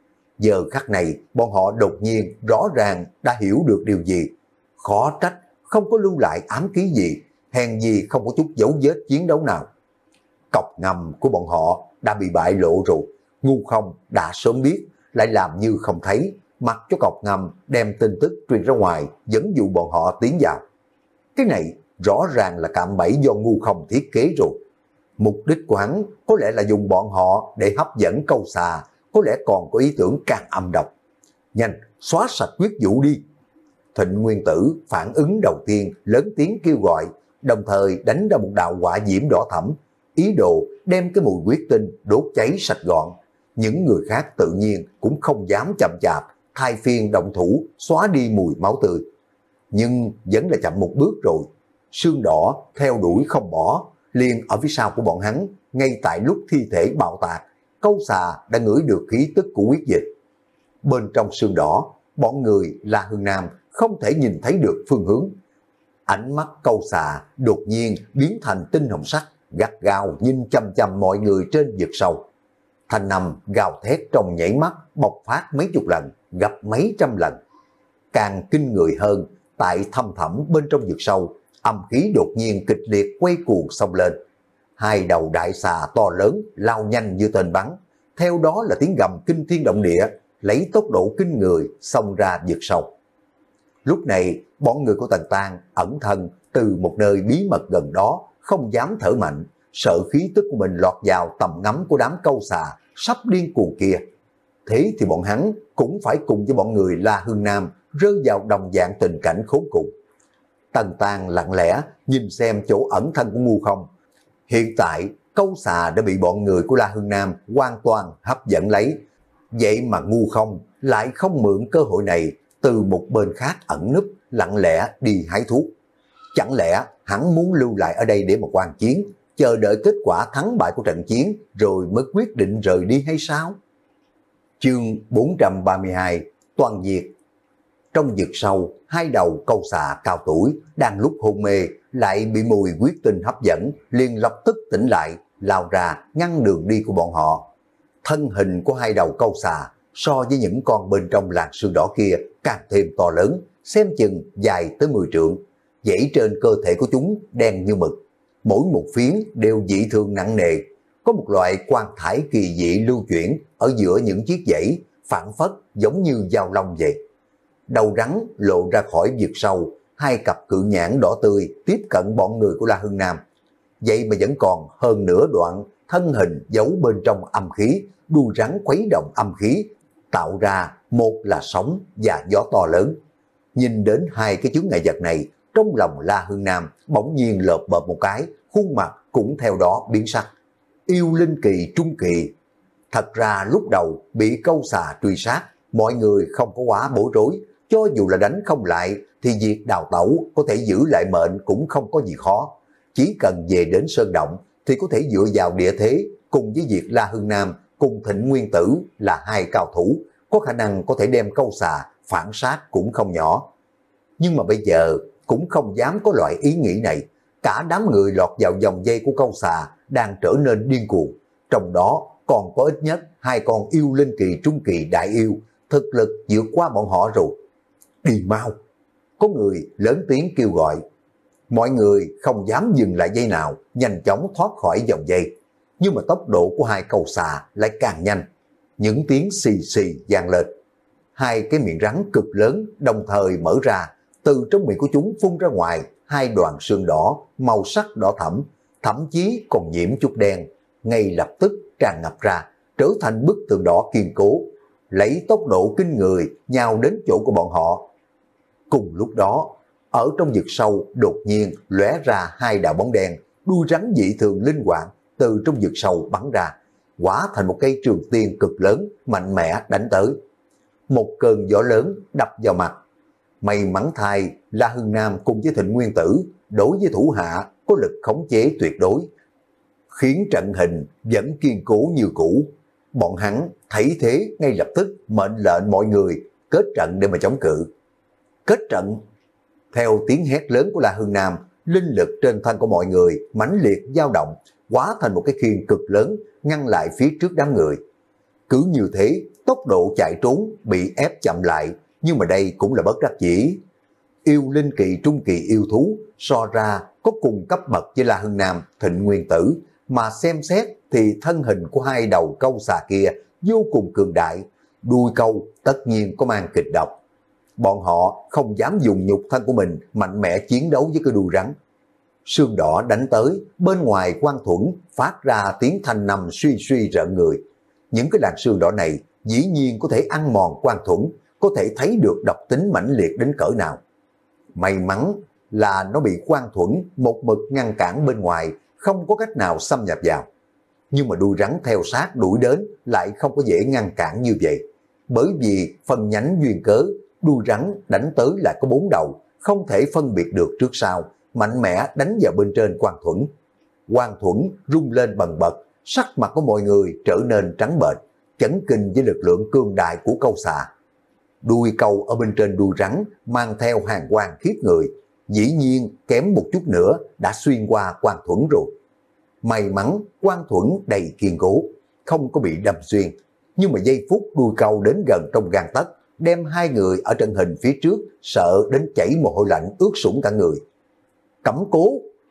Giờ khắc này, bọn họ đột nhiên rõ ràng đã hiểu được điều gì. Khó trách không có lưu lại ám ký gì, hèn gì không có chút dấu vết chiến đấu nào. Cọc ngầm của bọn họ đã bị bại lộ rồi, ngu không đã sớm biết, lại làm như không thấy, mặc cho cọc ngầm đem tin tức truyền ra ngoài, dẫn dụ bọn họ tiến vào. Cái này rõ ràng là cạm bẫy do ngu không thiết kế rồi. Mục đích của hắn có lẽ là dùng bọn họ để hấp dẫn câu xà, có lẽ còn có ý tưởng càng âm độc. Nhanh, xóa sạch huyết vũ đi. Thịnh Nguyên Tử phản ứng đầu tiên lớn tiếng kêu gọi, đồng thời đánh ra một đạo hỏa diễm đỏ thẫm, ý đồ đem cái mùi huyết tinh đốt cháy sạch gọn. Những người khác tự nhiên cũng không dám chậm chạp, thay phiên động thủ xóa đi mùi máu tươi. Nhưng vẫn là chậm một bước rồi. Sương đỏ theo đuổi không bỏ, liền ở phía sau của bọn hắn, ngay tại lúc thi thể bạo tạc, câu xà đã ngửi được khí tức của huyết dịch. Bên trong sương đỏ, bọn người La Hương Nam không thể nhìn thấy được phương hướng. Ánh mắt câu xà đột nhiên biến thành tinh hồng sắc, gắt gao nhìn chăm chăm mọi người trên vực sâu. Thanh nằm gào thét trong nhảy mắt bộc phát mấy chục lần, gặp mấy trăm lần. Càng kinh người hơn, tại thâm thẳm bên trong vực sâu, âm khí đột nhiên kịch liệt quay cuồng xông lên. Hai đầu đại xà to lớn lao nhanh như tên bắn, theo đó là tiếng gầm kinh thiên động địa, lấy tốc độ kinh người xông ra vực sâu. Lúc này, bọn người của Tần Tang ẩn thân từ một nơi bí mật gần đó, không dám thở mạnh, sợ khí tức của mình lọt vào tầm ngắm của đám câu xà sắp điên cuồng kia. Thế thì bọn hắn cũng phải cùng với bọn người La Hương Nam rơi vào đồng dạng tình cảnh khốn cùng. Tần Tang lặng lẽ nhìn xem chỗ ẩn thân của ngu không. Hiện tại, câu xà đã bị bọn người của La Hương Nam hoàn toàn hấp dẫn lấy. Vậy mà ngu không lại không mượn cơ hội này từ một bên khác ẩn núp, lặng lẽ đi hái thuốc. Chẳng lẽ hắn muốn lưu lại ở đây để mà quan chiến, chờ đợi kết quả thắng bại của trận chiến rồi mới quyết định rời đi hay sao? Chương bốn trăm ba mươi hai, toàn diệt. Trong vực sâu, hai đầu câu xà cao tuổi đang lúc hôn mê lại bị mùi huyết tinh hấp dẫn, liền lập tức tỉnh lại, lao ra ngăn đường đi của bọn họ. Thân hình của hai đầu câu xà so với những con bên trong làn sương đỏ kia càng thêm to lớn, xem chừng dài tới mười trượng. Dãy trên cơ thể của chúng đen như mực, mỗi một phiến đều dị thường nặng nề, có một loại quang thải kỳ dị lưu chuyển ở giữa những chiếc dãy, phản phất giống như dao long vậy. Đầu rắn lộ ra khỏi vực sâu, hai cặp cự nhãn đỏ tươi tiếp cận bọn người của La Hưng Nam. Vậy mà vẫn còn hơn nửa đoạn, thân hình giấu bên trong âm khí, đuôi rắn khuấy động âm khí, tạo ra một là sóng và gió to lớn. Nhìn đến hai cái chướng ngại vật này, trong lòng La Hương Nam bỗng nhiên lợp bợp một cái, khuôn mặt cũng theo đó biến sắc. Yêu linh kỳ trung kỳ. Thật ra lúc đầu bị câu xà truy sát, mọi người không có quá bối rối, cho dù là đánh không lại thì việc đào tẩu có thể giữ lại mệnh cũng không có gì khó. Chỉ cần về đến sơn động thì có thể dựa vào địa thế cùng với việc La Hương Nam cùng Thịnh Nguyên Tử là hai cao thủ, có khả năng có thể đem câu xà phản sát cũng không nhỏ. Nhưng mà bây giờ cũng không dám có loại ý nghĩ này. Cả đám người lọt vào vòng dây của câu xà đang trở nên điên cuồng. Trong đó còn có ít nhất hai con yêu linh kỳ trung kỳ đại yêu, thực lực vượt qua bọn họ rồi. Đi mau! Có người lớn tiếng kêu gọi. Mọi người không dám dừng lại giây nào, nhanh chóng thoát khỏi vòng dây. Nhưng mà tốc độ của hai câu xà lại càng nhanh. Những tiếng xì xì vang lên. Hai cái miệng rắn cực lớn đồng thời mở ra, từ trong miệng của chúng phun ra ngoài hai đoàn sương đỏ, màu sắc đỏ thẫm, thậm chí còn nhiễm chút đen, ngay lập tức tràn ngập ra, trở thành bức tường đỏ kiên cố, lấy tốc độ kinh người nhào đến chỗ của bọn họ. Cùng lúc đó, ở trong vực sâu đột nhiên lóe ra hai đạo bóng đen, đuôi rắn dị thường linh hoạt từ trong vực sâu bắn ra, hóa thành một cây trường tiên cực lớn, mạnh mẽ đánh tới. Một cơn gió lớn đập vào mặt. May mắn thay, La Hưng Nam cùng với Thịnh Nguyên Tử đối với thủ hạ có lực khống chế tuyệt đối, khiến trận hình vẫn kiên cố như cũ. Bọn hắn thấy thế ngay lập tức mệnh lệnh mọi người kết trận để mà chống cự. Kết trận! Theo tiếng hét lớn của La Hưng Nam, linh lực trên thân của mọi người mãnh liệt dao động, hóa thành một cái khiên cực lớn ngăn lại phía trước đám người. Cứ như thế, tốc độ chạy trốn bị ép chậm lại, nhưng mà đây cũng là bất đắc dĩ. Yêu linh kỳ trung kỳ yêu thú so ra có cùng cấp bậc với La Hưng Nam, Thịnh Nguyên Tử, mà xem xét thì thân hình của hai đầu câu xà kia vô cùng cường đại, đuôi câu tất nhiên có mang kịch độc. Bọn họ không dám dùng nhục thân của mình mạnh mẽ chiến đấu với cái đuôi rắn. Sương đỏ đánh tới, bên ngoài Quang Thuẫn phát ra tiếng thanh nằm suy suy rợn người. Những cái làn sương đỏ này dĩ nhiên có thể ăn mòn Quang Thuẫn, có thể thấy được độc tính mãnh liệt đến cỡ nào. May mắn là nó bị Quang Thuẫn một mực ngăn cản bên ngoài, không có cách nào xâm nhập vào. Nhưng mà đuôi rắn theo sát đuổi đến lại không có dễ ngăn cản như vậy. Bởi vì phần nhánh duyên cớ, đuôi rắn đánh tới lại có bốn đầu, không thể phân biệt được trước sau, mạnh mẽ đánh vào bên trên Quang Thuẫn. Quang Thuẫn rung lên bần bật, sắc mặt của mọi người trở nên trắng bệch, chấn kinh với lực lượng cương đại của câu xà. Đuôi câu ở bên trên đuôi rắn mang theo hàng quang khiếp người, dĩ nhiên kém một chút nữa đã xuyên qua Quang Thuẫn rồi. May mắn Quang Thuẫn đầy kiên cố, không có bị đâm xuyên, nhưng mà giây phút đuôi câu đến gần trong gang tấc, đem hai người ở trận hình phía trước sợ đến chảy mồ hôi lạnh ướt sũng cả người. Cấm cố!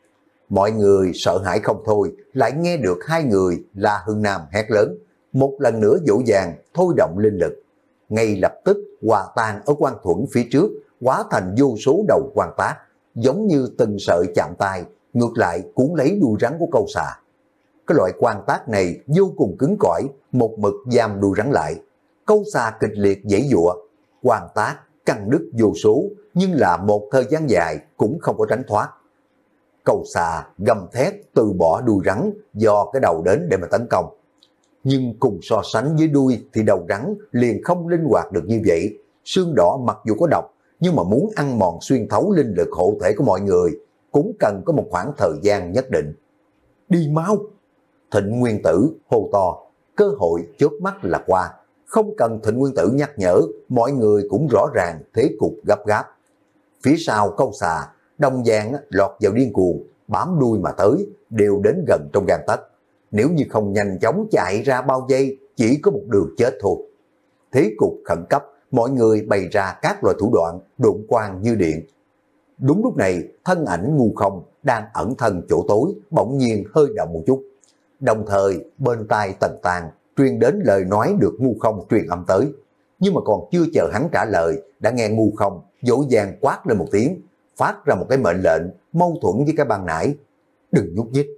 Mọi người sợ hãi không thôi, lại nghe được hai người La Hưng Nam hét lớn, một lần nữa dỗ dàng thôi động linh lực. Ngay lập tức hòa tan ở Quang Thuẫn phía trước, hóa thành vô số đầu quang tác, giống như từng sợi chạm tay, ngược lại cuốn lấy đuôi rắn của câu xà. Cái loại quang tác này vô cùng cứng cỏi, một mực giam đuôi rắn lại. Câu xà kịch liệt giãy giụa, quang tác căng đứt vô số, nhưng là một thời gian dài cũng không có tránh thoát. Câu xà gầm thét từ bỏ đuôi rắn do cái đầu đến để mà tấn công. Nhưng cùng so sánh với đuôi thì đầu rắn liền không linh hoạt được như vậy. Sương đỏ mặc dù có độc, nhưng mà muốn ăn mòn xuyên thấu linh lực hộ thể của mọi người cũng cần có một khoảng thời gian nhất định. Đi mau! Thịnh Nguyên Tử hô to, cơ hội chớp mắt là qua. Không cần Thịnh Nguyên Tử nhắc nhở, mọi người cũng rõ ràng thế cục gấp gáp. Phía sau câu xà, đồng dạng lọt vào điên cuồng, bám đuôi mà tới, đều đến gần trong gang tấc. Nếu như không nhanh chóng chạy ra bao giây, chỉ có một đường chết thôi. Thế cục khẩn cấp, mọi người bày ra các loại thủ đoạn, độn quang như điện. Đúng lúc này, thân ảnh Ngu Không đang ẩn thân chỗ tối, bỗng nhiên hơi động một chút. Đồng thời, bên tai Tần Tàng truyền đến lời nói được Ngu Không truyền âm tới. Nhưng mà còn chưa chờ hắn trả lời, đã nghe Ngu Không dỗ dàng quát lên một tiếng, phát ra một cái mệnh lệnh mâu thuẫn với cái ban nãy. Đừng nhúc nhích.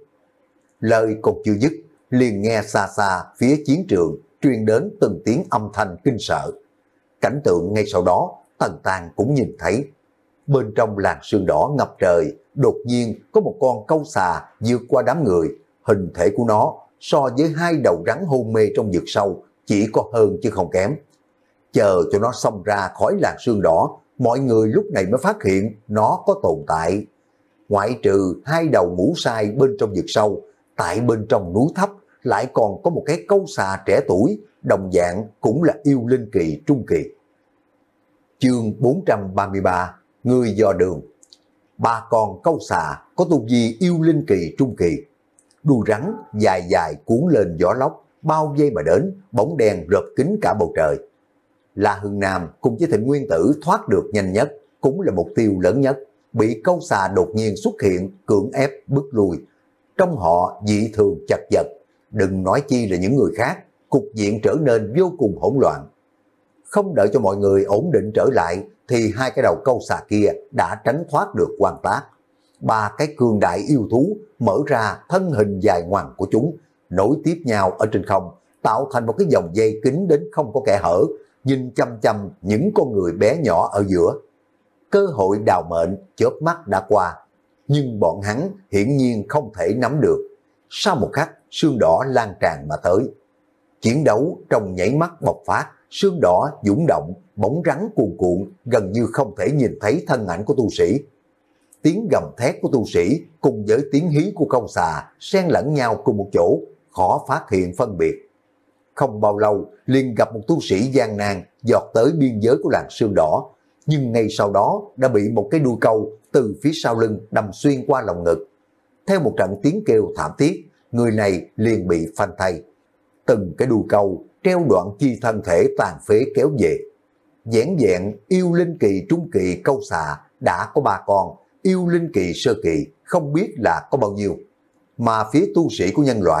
Lời còn chưa dứt, liền nghe xa xa phía chiến trường truyền đến từng tiếng âm thanh kinh sợ. Cảnh tượng ngay sau đó, Tần Tàng cũng nhìn thấy. Bên trong làn sương đỏ ngập trời, đột nhiên có một con câu xà vượt qua đám người. Hình thể của nó so với hai đầu rắn hôn mê trong vực sâu chỉ có hơn chứ không kém. Chờ cho nó xông ra khỏi làn sương đỏ, mọi người lúc này mới phát hiện nó có tồn tại. Ngoại trừ hai đầu ngũ sai bên trong vực sâu, tại bên trong núi thấp lại còn có một cái câu xà trẻ tuổi, đồng dạng cũng là yêu linh kỳ trung kỳ. Chương bốn trăm ba mươi ba, Người dò đường. Ba con câu xà có tu vi yêu linh kỳ trung kỳ. Đuôi rắn dài dài cuốn lên gió lốc, bao vây mà đến, bóng đen rợp kín cả bầu trời. La Hưng Nam cùng với Thịnh Nguyên Tử thoát được nhanh nhất, cũng là mục tiêu lớn nhất, bị câu xà đột nhiên xuất hiện, cưỡng ép bước lui. Trong họ dị thường chật vật, đừng nói chi là những người khác, cục diện trở nên vô cùng hỗn loạn. Không đợi cho mọi người ổn định trở lại, thì hai cái đầu câu xà kia đã tránh thoát được quan tác. Ba cái cường đại yêu thú mở ra thân hình dài ngoằng của chúng, nối tiếp nhau ở trên không, tạo thành một cái dòng dây kín đến không có kẽ hở, nhìn chăm chăm những con người bé nhỏ ở giữa. Cơ hội đào mệnh chớp mắt đã qua, nhưng bọn hắn hiển nhiên không thể nắm được. Sau một khắc, sương đỏ lan tràn mà tới. Chiến đấu trong nhảy mắt bộc phát, sương đỏ dũng động, bóng rắn cuồn cuộn, gần như không thể nhìn thấy thân ảnh của tu sĩ. Tiếng gầm thét của tu sĩ cùng với tiếng hí của câu xà xen lẫn nhau cùng một chỗ, khó phát hiện phân biệt. Không bao lâu, liền gặp một tu sĩ gian nan giọt tới biên giới của làng sương đỏ, nhưng ngay sau đó đã bị một cái đuôi câu từ phía sau lưng đâm xuyên qua lòng ngực. Theo một trận tiếng kêu thảm thiết, người này liền bị phanh thây. Từng cái đuôi câu treo đoạn chi thân thể tàn phế kéo về. Vẻn vẹn yêu linh kỳ trung kỳ câu xà đã có ba con, yêu linh kỳ sơ kỳ không biết là có bao nhiêu. Mà phía tu sĩ của nhân loại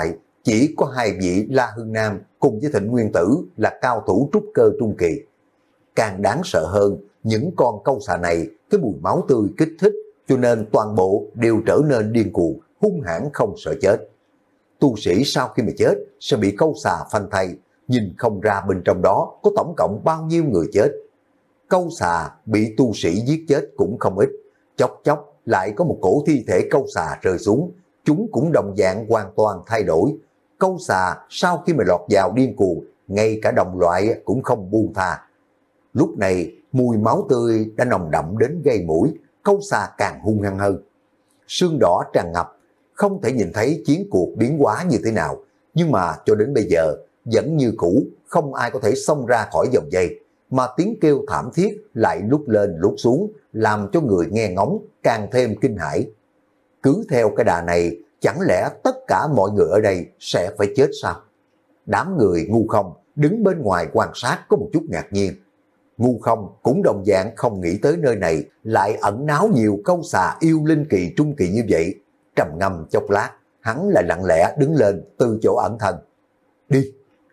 chỉ có hai vị La Hưng Nam cùng với Thịnh Nguyên Tử là cao thủ trúc cơ trung kỳ. Càng đáng sợ hơn, những con câu xà này cái mùi máu tươi kích thích, cho nên toàn bộ đều trở nên điên cuồng, hung hãn không sợ chết. Tu sĩ sau khi mà chết sẽ bị câu xà phanh thây, nhìn không ra bên trong đó có tổng cộng bao nhiêu người chết. Câu xà bị tu sĩ giết chết cũng không ít, chốc chốc lại có một cổ thi thể câu xà rơi xuống, chúng cũng đồng dạng hoàn toàn thay đổi. Câu xà sau khi mà lọt vào điên cuồng, ngay cả đồng loại cũng không buông tha. Lúc này mùi máu tươi đã nồng đậm đến gây mũi, câu xà càng hung hăng hơn. Sương đỏ tràn ngập, không thể nhìn thấy chiến cuộc biến hóa như thế nào, nhưng mà cho đến bây giờ vẫn như cũ, không ai có thể xông ra khỏi vòng dây, mà tiếng kêu thảm thiết lại lúc lên lúc xuống, làm cho người nghe ngóng càng thêm kinh hãi. Cứ theo cái đà này, chẳng lẽ tất cả mọi người ở đây sẽ phải chết sao? Đám người ngu không đứng bên ngoài quan sát có một chút ngạc nhiên. Ngu không cũng đồng dạng không nghĩ tới nơi này lại ẩn náu nhiều câu xà yêu linh kỳ trung kỳ như vậy. Trầm ngâm chốc lát, hắn lại lặng lẽ đứng lên từ chỗ ẩn thân. Đi!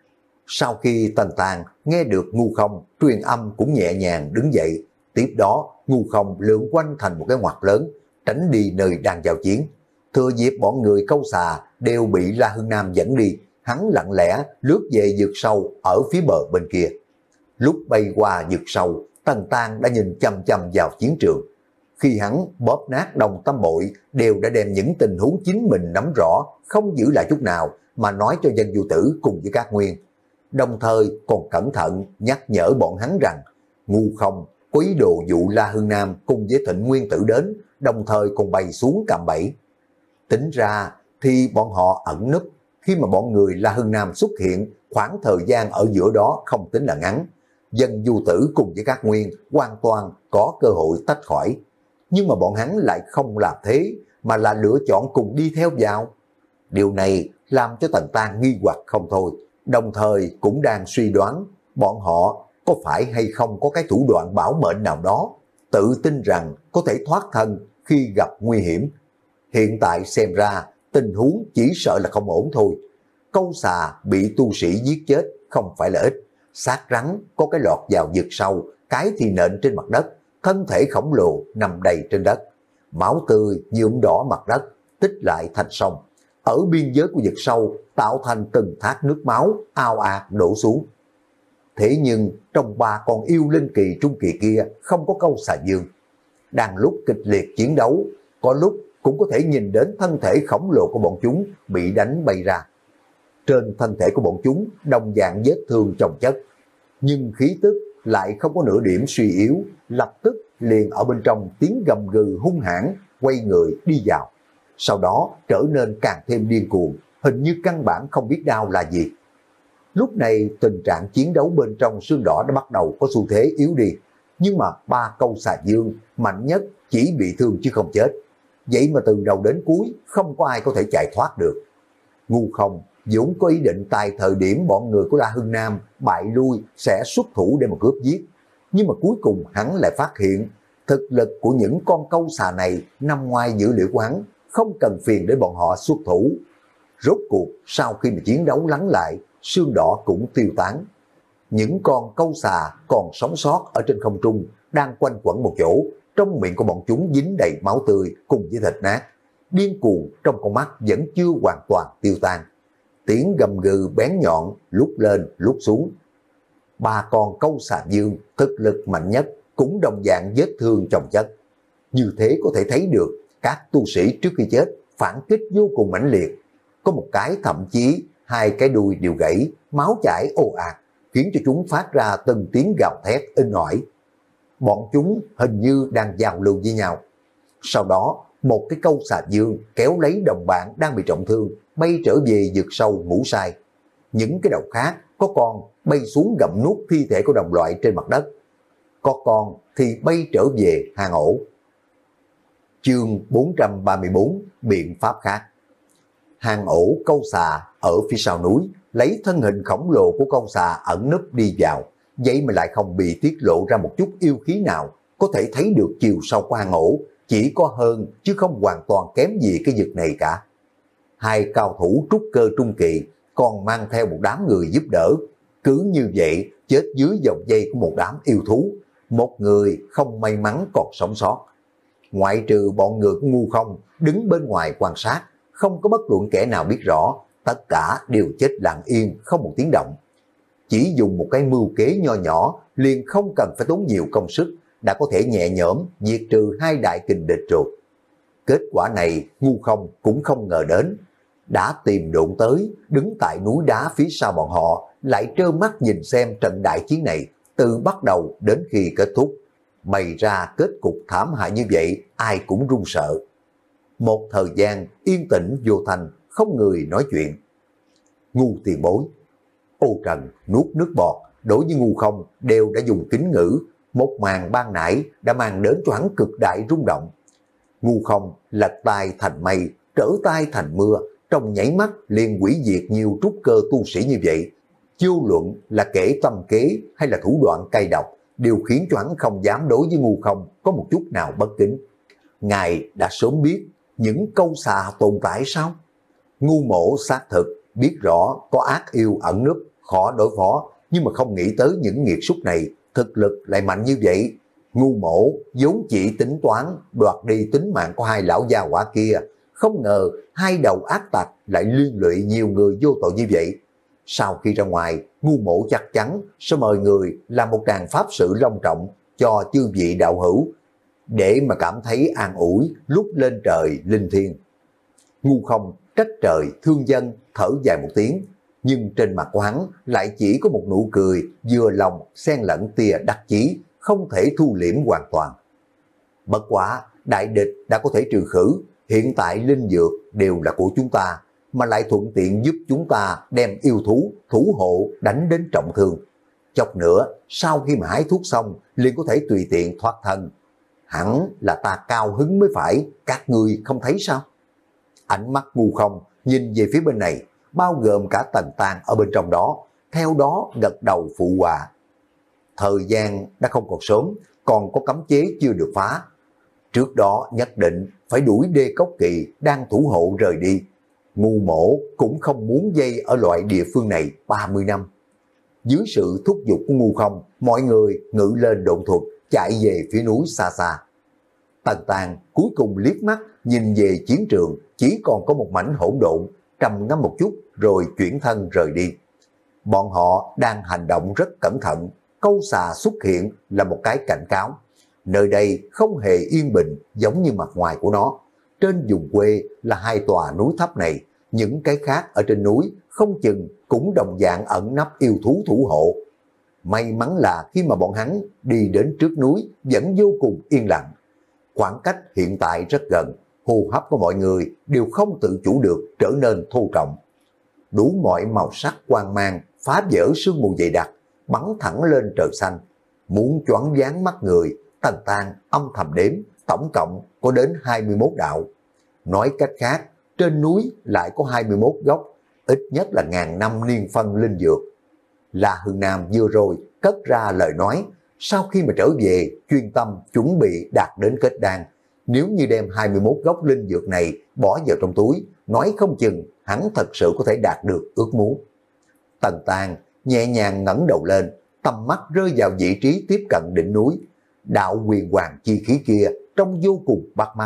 Sau khi Tần Tàng nghe được ngu không, truyền âm cũng nhẹ nhàng đứng dậy. Tiếp đó, ngu không lượn quanh thành một cái ngoặt lớn, tránh đi nơi đang giao chiến. Thừa dịp bọn người câu xà đều bị La Hưng Nam dẫn đi, hắn lặng lẽ lướt về vực sâu ở phía bờ bên kia. Lúc bay qua vực sâu, Tần Tàng đã nhìn chăm chăm vào chiến trường. Khi hắn bóp nát đồng tâm bội, đều đã đem những tình huống chính mình nắm rõ, không giữ lại chút nào, mà nói cho dân du tử cùng với các nguyên. Đồng thời còn cẩn thận nhắc nhở bọn hắn rằng, ngu không có ý đồ dụ La Hưng Nam cùng với Thịnh Nguyên Tử đến, đồng thời còn bày xuống cạm bẫy. Tính ra thì bọn họ ẩn núp, khi mà bọn người La Hưng Nam xuất hiện, khoảng thời gian ở giữa đó không tính là ngắn. Dân du tử cùng với các nguyên hoàn toàn có cơ hội tách khỏi. Nhưng mà bọn hắn lại không làm thế, mà là lựa chọn cùng đi theo vào. Điều này làm cho Tần Tàng nghi hoặc không thôi, đồng thời cũng đang suy đoán bọn họ có phải hay không có cái thủ đoạn bảo mệnh nào đó, tự tin rằng có thể thoát thân khi gặp nguy hiểm. Hiện tại xem ra tình huống chỉ sợ là không ổn thôi. Câu xà bị tu sĩ giết chết không phải là ít, xác rắn có cái lọt vào vực sâu, cái thì nện trên mặt đất, thân thể khổng lồ nằm đầy trên đất. Máu tươi nhuộm đỏ mặt đất, tích lại thành sông. Ở biên giới của vực sâu tạo thành từng thác nước máu ao ạt đổ xuống. Thế nhưng trong ba con yêu linh kỳ trung kỳ kia không có câu xà dương. Đang lúc kịch liệt chiến đấu, có lúc cũng có thể nhìn đến thân thể khổng lồ của bọn chúng bị đánh bay ra. Trên thân thể của bọn chúng đồng dạng vết thương chồng chất, nhưng khí tức lại không có nửa điểm suy yếu, lập tức liền ở bên trong tiếng gầm gừ hung hãn quay người đi vào. Sau đó trở nên càng thêm điên cuồng, hình như căn bản không biết đau là gì. Lúc này tình trạng chiến đấu bên trong xương đỏ đã bắt đầu có xu thế yếu đi, nhưng mà ba câu xà dương mạnh nhất chỉ bị thương chứ không chết. Vậy mà từ đầu đến cuối không có ai có thể chạy thoát được. Ngu không vốn có ý định tại thời điểm bọn người của La Hưng Nam bại lui sẽ xuất thủ để mà cướp giết. Nhưng mà cuối cùng hắn lại phát hiện thực lực của những con câu xà này nằm ngoài dữ liệu của hắn, không cần phiền để bọn họ xuất thủ. Rốt cuộc sau khi mà chiến đấu lắng lại, xương đỏ cũng tiêu tán. Những con câu xà còn sống sót ở trên không trung đang quanh quẩn một chỗ, trong miệng của bọn chúng dính đầy máu tươi cùng với thịt nát. Điên cuồng trong con mắt vẫn chưa hoàn toàn tiêu tan. Tiếng gầm gừ bén nhọn lúc lên lúc xuống. Ba con câu xà dương thực lực mạnh nhất cũng đồng dạng vết thương chồng chất. Như thế có thể thấy được các tu sĩ trước khi chết phản kích vô cùng mãnh liệt. Có một cái thậm chí hai cái đuôi đều gãy, máu chảy ồ ạt, khiến cho chúng phát ra từng tiếng gào thét inh ỏi. Bọn chúng hình như đang giao lưu với nhau. Sau đó một cái câu xà dương kéo lấy đồng bạn đang bị trọng thương, bay trở về vực sâu ngủ say. Những cái đầu khác có con bay xuống gặm nuốt thi thể của đồng loại trên mặt đất, có con thì bay trở về hang ổ. Chương bốn trăm ba mươi bốn, biện pháp khác. Hang ổ câu xà ở phía sau núi, lấy thân hình khổng lồ của câu xà ẩn núp đi vào, vậy mà lại không bị tiết lộ ra một chút yêu khí nào, có thể thấy được chiều sâu của hang ổ chỉ có hơn chứ không hoàn toàn kém gì cái vực này cả. hai cao thủ trúc cơ trung kỳ còn mang theo một đám người giúp đỡ. Cứ như vậy chết dưới vòng dây của một đám yêu thú, một người không may mắn còn sống sót. Ngoại trừ bọn người của Ngu Không đứng bên ngoài quan sát, không có bất luận kẻ nào biết rõ, tất cả đều chết lặng yên không một tiếng động. Chỉ dùng một cái mưu kế nho nhỏ liền không cần phải tốn nhiều công sức, đã có thể nhẹ nhõm diệt trừ hai đại kình địch rồi. Kết quả này Ngu Không cũng không ngờ đến, đã tìm độn tới, đứng tại núi đá phía sau bọn họ, lại trơ mắt nhìn xem trận đại chiến này từ bắt đầu đến khi kết thúc. Bày ra kết cục thảm hại như vậy, ai cũng run sợ. Một thời gian yên tĩnh vô thành, không người nói chuyện. Ngu tiền bối. Ô Trần nuốt nước bọt, đối với Ngu Không đều đã dùng kính ngữ, một màn ban nãy đã mang đến cho hắn cực đại rung động. Ngu Không lật tay thành mây, trở tay thành mưa, trong nhảy mắt liền hủy diệt nhiều trúc cơ tu sĩ như vậy. Vô luận là kể tâm kế hay là thủ đoạn cay độc, đều khiến cho hắn không dám đối với Ngu Không có một chút nào bất kính. Ngài đã sớm biết những câu xà tồn tại sao? Ngu Mỗ xác thực biết rõ có ác yêu ẩn núp, khó đối phó, nhưng mà không nghĩ tới những nghiệt súc này thực lực lại mạnh như vậy. Ngu Mỗ vốn chỉ tính toán đoạt đi tính mạng của hai lão già quả kia, không ngờ hai đầu ác tặc lại liên lụy nhiều người vô tội như vậy. Sau khi ra ngoài, Ngu Mỗ chắc chắn sẽ mời người làm một tràng pháp sự long trọng cho chư vị đạo hữu, để mà cảm thấy an ủi lúc lên trời linh thiêng. Ngu Không trách trời thương dân, thở dài một tiếng, nhưng trên mặt của hắn lại chỉ có một nụ cười vừa lòng xen lẫn tia đắc chí, không thể thu liễm hoàn toàn. Bất quá đại địch đã có thể trừ khử, hiện tại linh dược đều là của chúng ta, mà lại thuận tiện giúp chúng ta đem yêu thú thủ hộ đánh đến trọng thương. Chốc nữa sau khi mà hái thuốc xong liền có thể tùy tiện thoát thân. Hẳn là ta cao hứng mới phải, các ngươi không thấy sao? Ánh mắt Ngu Không nhìn về phía bên này, bao gồm cả Tần Tang ở bên trong đó, theo đó gật đầu phụ họa. Thời gian đã không còn sớm, còn có cấm chế chưa được phá. Trước đó nhất định phải đuổi Đê Cốc Kỳ đang thủ hộ rời đi. Ngu Mỗ cũng không muốn dây ở loại địa phương này ba mươi năm. Dưới sự thúc giục của Ngu Không, mọi người ngự lên độn thuật, chạy về phía núi xa xa. Tần Tang cuối cùng liếc mắt nhìn về chiến trường, chỉ còn có một mảnh hỗn độn, trầm ngâm một chút rồi chuyển thân rời đi. Bọn họ đang hành động rất cẩn thận, câu xà xuất hiện là một cái cảnh cáo. Nơi đây không hề yên bình giống như mặt ngoài của nó. Trên vùng quê là hai tòa núi thấp này, những cái khác ở trên núi không chừng cũng đồng dạng ẩn nấp yêu thú thủ hộ. May mắn là khi mà bọn hắn đi đến trước núi vẫn vô cùng yên lặng. Khoảng cách hiện tại rất gần, hô hấp của mọi người đều không tự chủ được trở nên thô trọng. Đủ mọi màu sắc quang mang phá vỡ sương mù dày đặc, bắn thẳng lên trời xanh. Muốn choáng váng mắt người, Tần Tang âm thầm đếm, tổng cộng có đến hai mươi mốt đạo. Nói cách khác, trên núi lại có hai mươi mốt gốc, ít nhất là ngàn năm niên phân linh dược. La Hưng Nam vừa rồi cất ra lời nói, sau khi mà trở về chuyên tâm chuẩn bị đạt đến kết đan. Nếu như đem hai mươi mốt gốc linh dược này bỏ vào trong túi, nói không chừng hắn thật sự có thể đạt được ước muốn. Tần Tang nhẹ nhàng ngẩng đầu lên, tầm mắt rơi vào vị trí tiếp cận đỉnh núi. Đạo huyền hoàng chi khí kia trông vô cùng bắt mắt.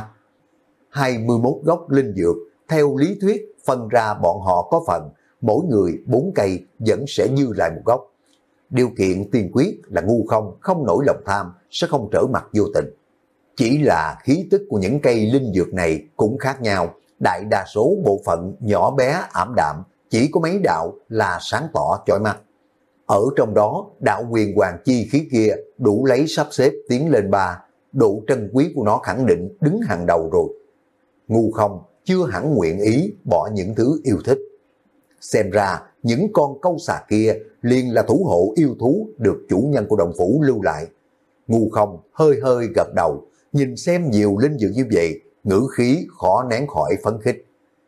hai mươi mốt gốc linh dược, theo lý thuyết phân ra bọn họ có phần, mỗi người bốn cây vẫn sẽ dư lại một gốc. Điều kiện tiên quyết là Ngu Không không nổi lòng tham, sẽ không trở mặt vô tình. Chỉ là khí tức của những cây linh dược này cũng khác nhau, đại đa số bộ phận nhỏ bé ảm đạm, chỉ có mấy đạo là sáng tỏ chói mắt. Ở trong đó, đạo huyền hoàng chi khí kia đủ lấy sắp xếp tiến lên ba, độ trân quý của nó khẳng định đứng hàng đầu rồi. Ngu Không chưa hẳn nguyện ý bỏ những thứ yêu thích. Xem ra những con câu xà kia liền là thủ hộ yêu thú được chủ nhân của động phủ lưu lại. Ngu Không hơi hơi gật đầu, nhìn xem nhiều linh dược như vậy, ngữ khí khó nén khỏi phấn khích.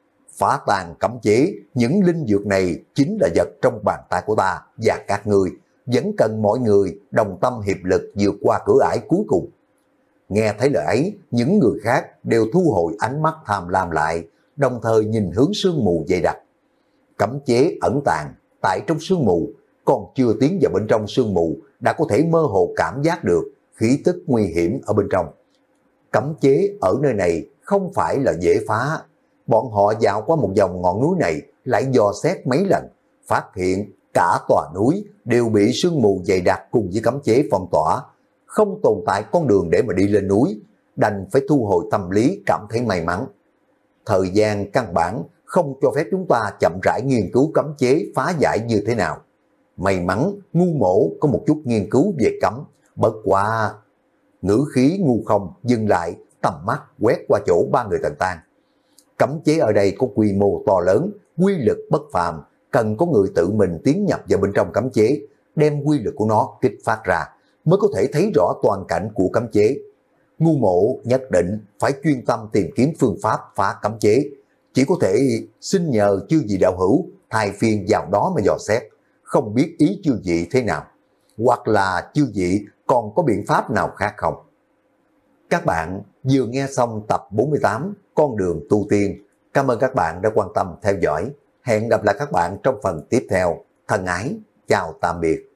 Phá tan cấm chế, những linh dược này chính là vật trong bàn tay của ta và các ngươi, vẫn cần mọi người đồng tâm hiệp lực vượt qua cửa ải cuối cùng. Nghe thấy lời ấy, những người khác đều thu hồi ánh mắt tham lam lại, đồng thời nhìn hướng sương mù dày đặc. Cấm chế ẩn tàng tại trong sương mù, còn chưa tiến vào bên trong sương mù đã có thể mơ hồ cảm giác được khí tức nguy hiểm ở bên trong. Cấm chế ở nơi này không phải là dễ phá. Bọn họ dạo qua một vòng ngọn núi này lại dò xét mấy lần, phát hiện cả tòa núi đều bị sương mù dày đặc cùng với cấm chế phong tỏa, không tồn tại con đường để mà đi lên núi, đành phải thu hồi tâm lý cảm thấy may mắn. Thời gian căn bản không cho phép chúng ta chậm rãi nghiên cứu cấm chế phá giải như thế nào. May mắn Ngu Mỗ có một chút nghiên cứu về cấm, bất quá. Ngữ khí Ngu Không dừng lại, tầm mắt quét qua chỗ ba người Tần Tan. Cấm chế ở đây có quy mô to lớn, quy lực bất phàm, cần có người tự mình tiến nhập vào bên trong cấm chế, đem quy lực của nó kích phát ra, mới có thể thấy rõ toàn cảnh của cấm chế. Ngu Mộ nhất định phải chuyên tâm tìm kiếm phương pháp phá cấm chế, chỉ có thể xin nhờ chư vị đạo hữu thay phiên vào đó mà dò xét, không biết ý chư vị thế nào, hoặc là chư vị còn có biện pháp nào khác không. Các bạn vừa nghe xong tập bốn mươi tám Con đường tu tiên. Cảm ơn các bạn đã quan tâm theo dõi. Hẹn gặp lại các bạn trong phần tiếp theo. Thân ái, chào tạm biệt.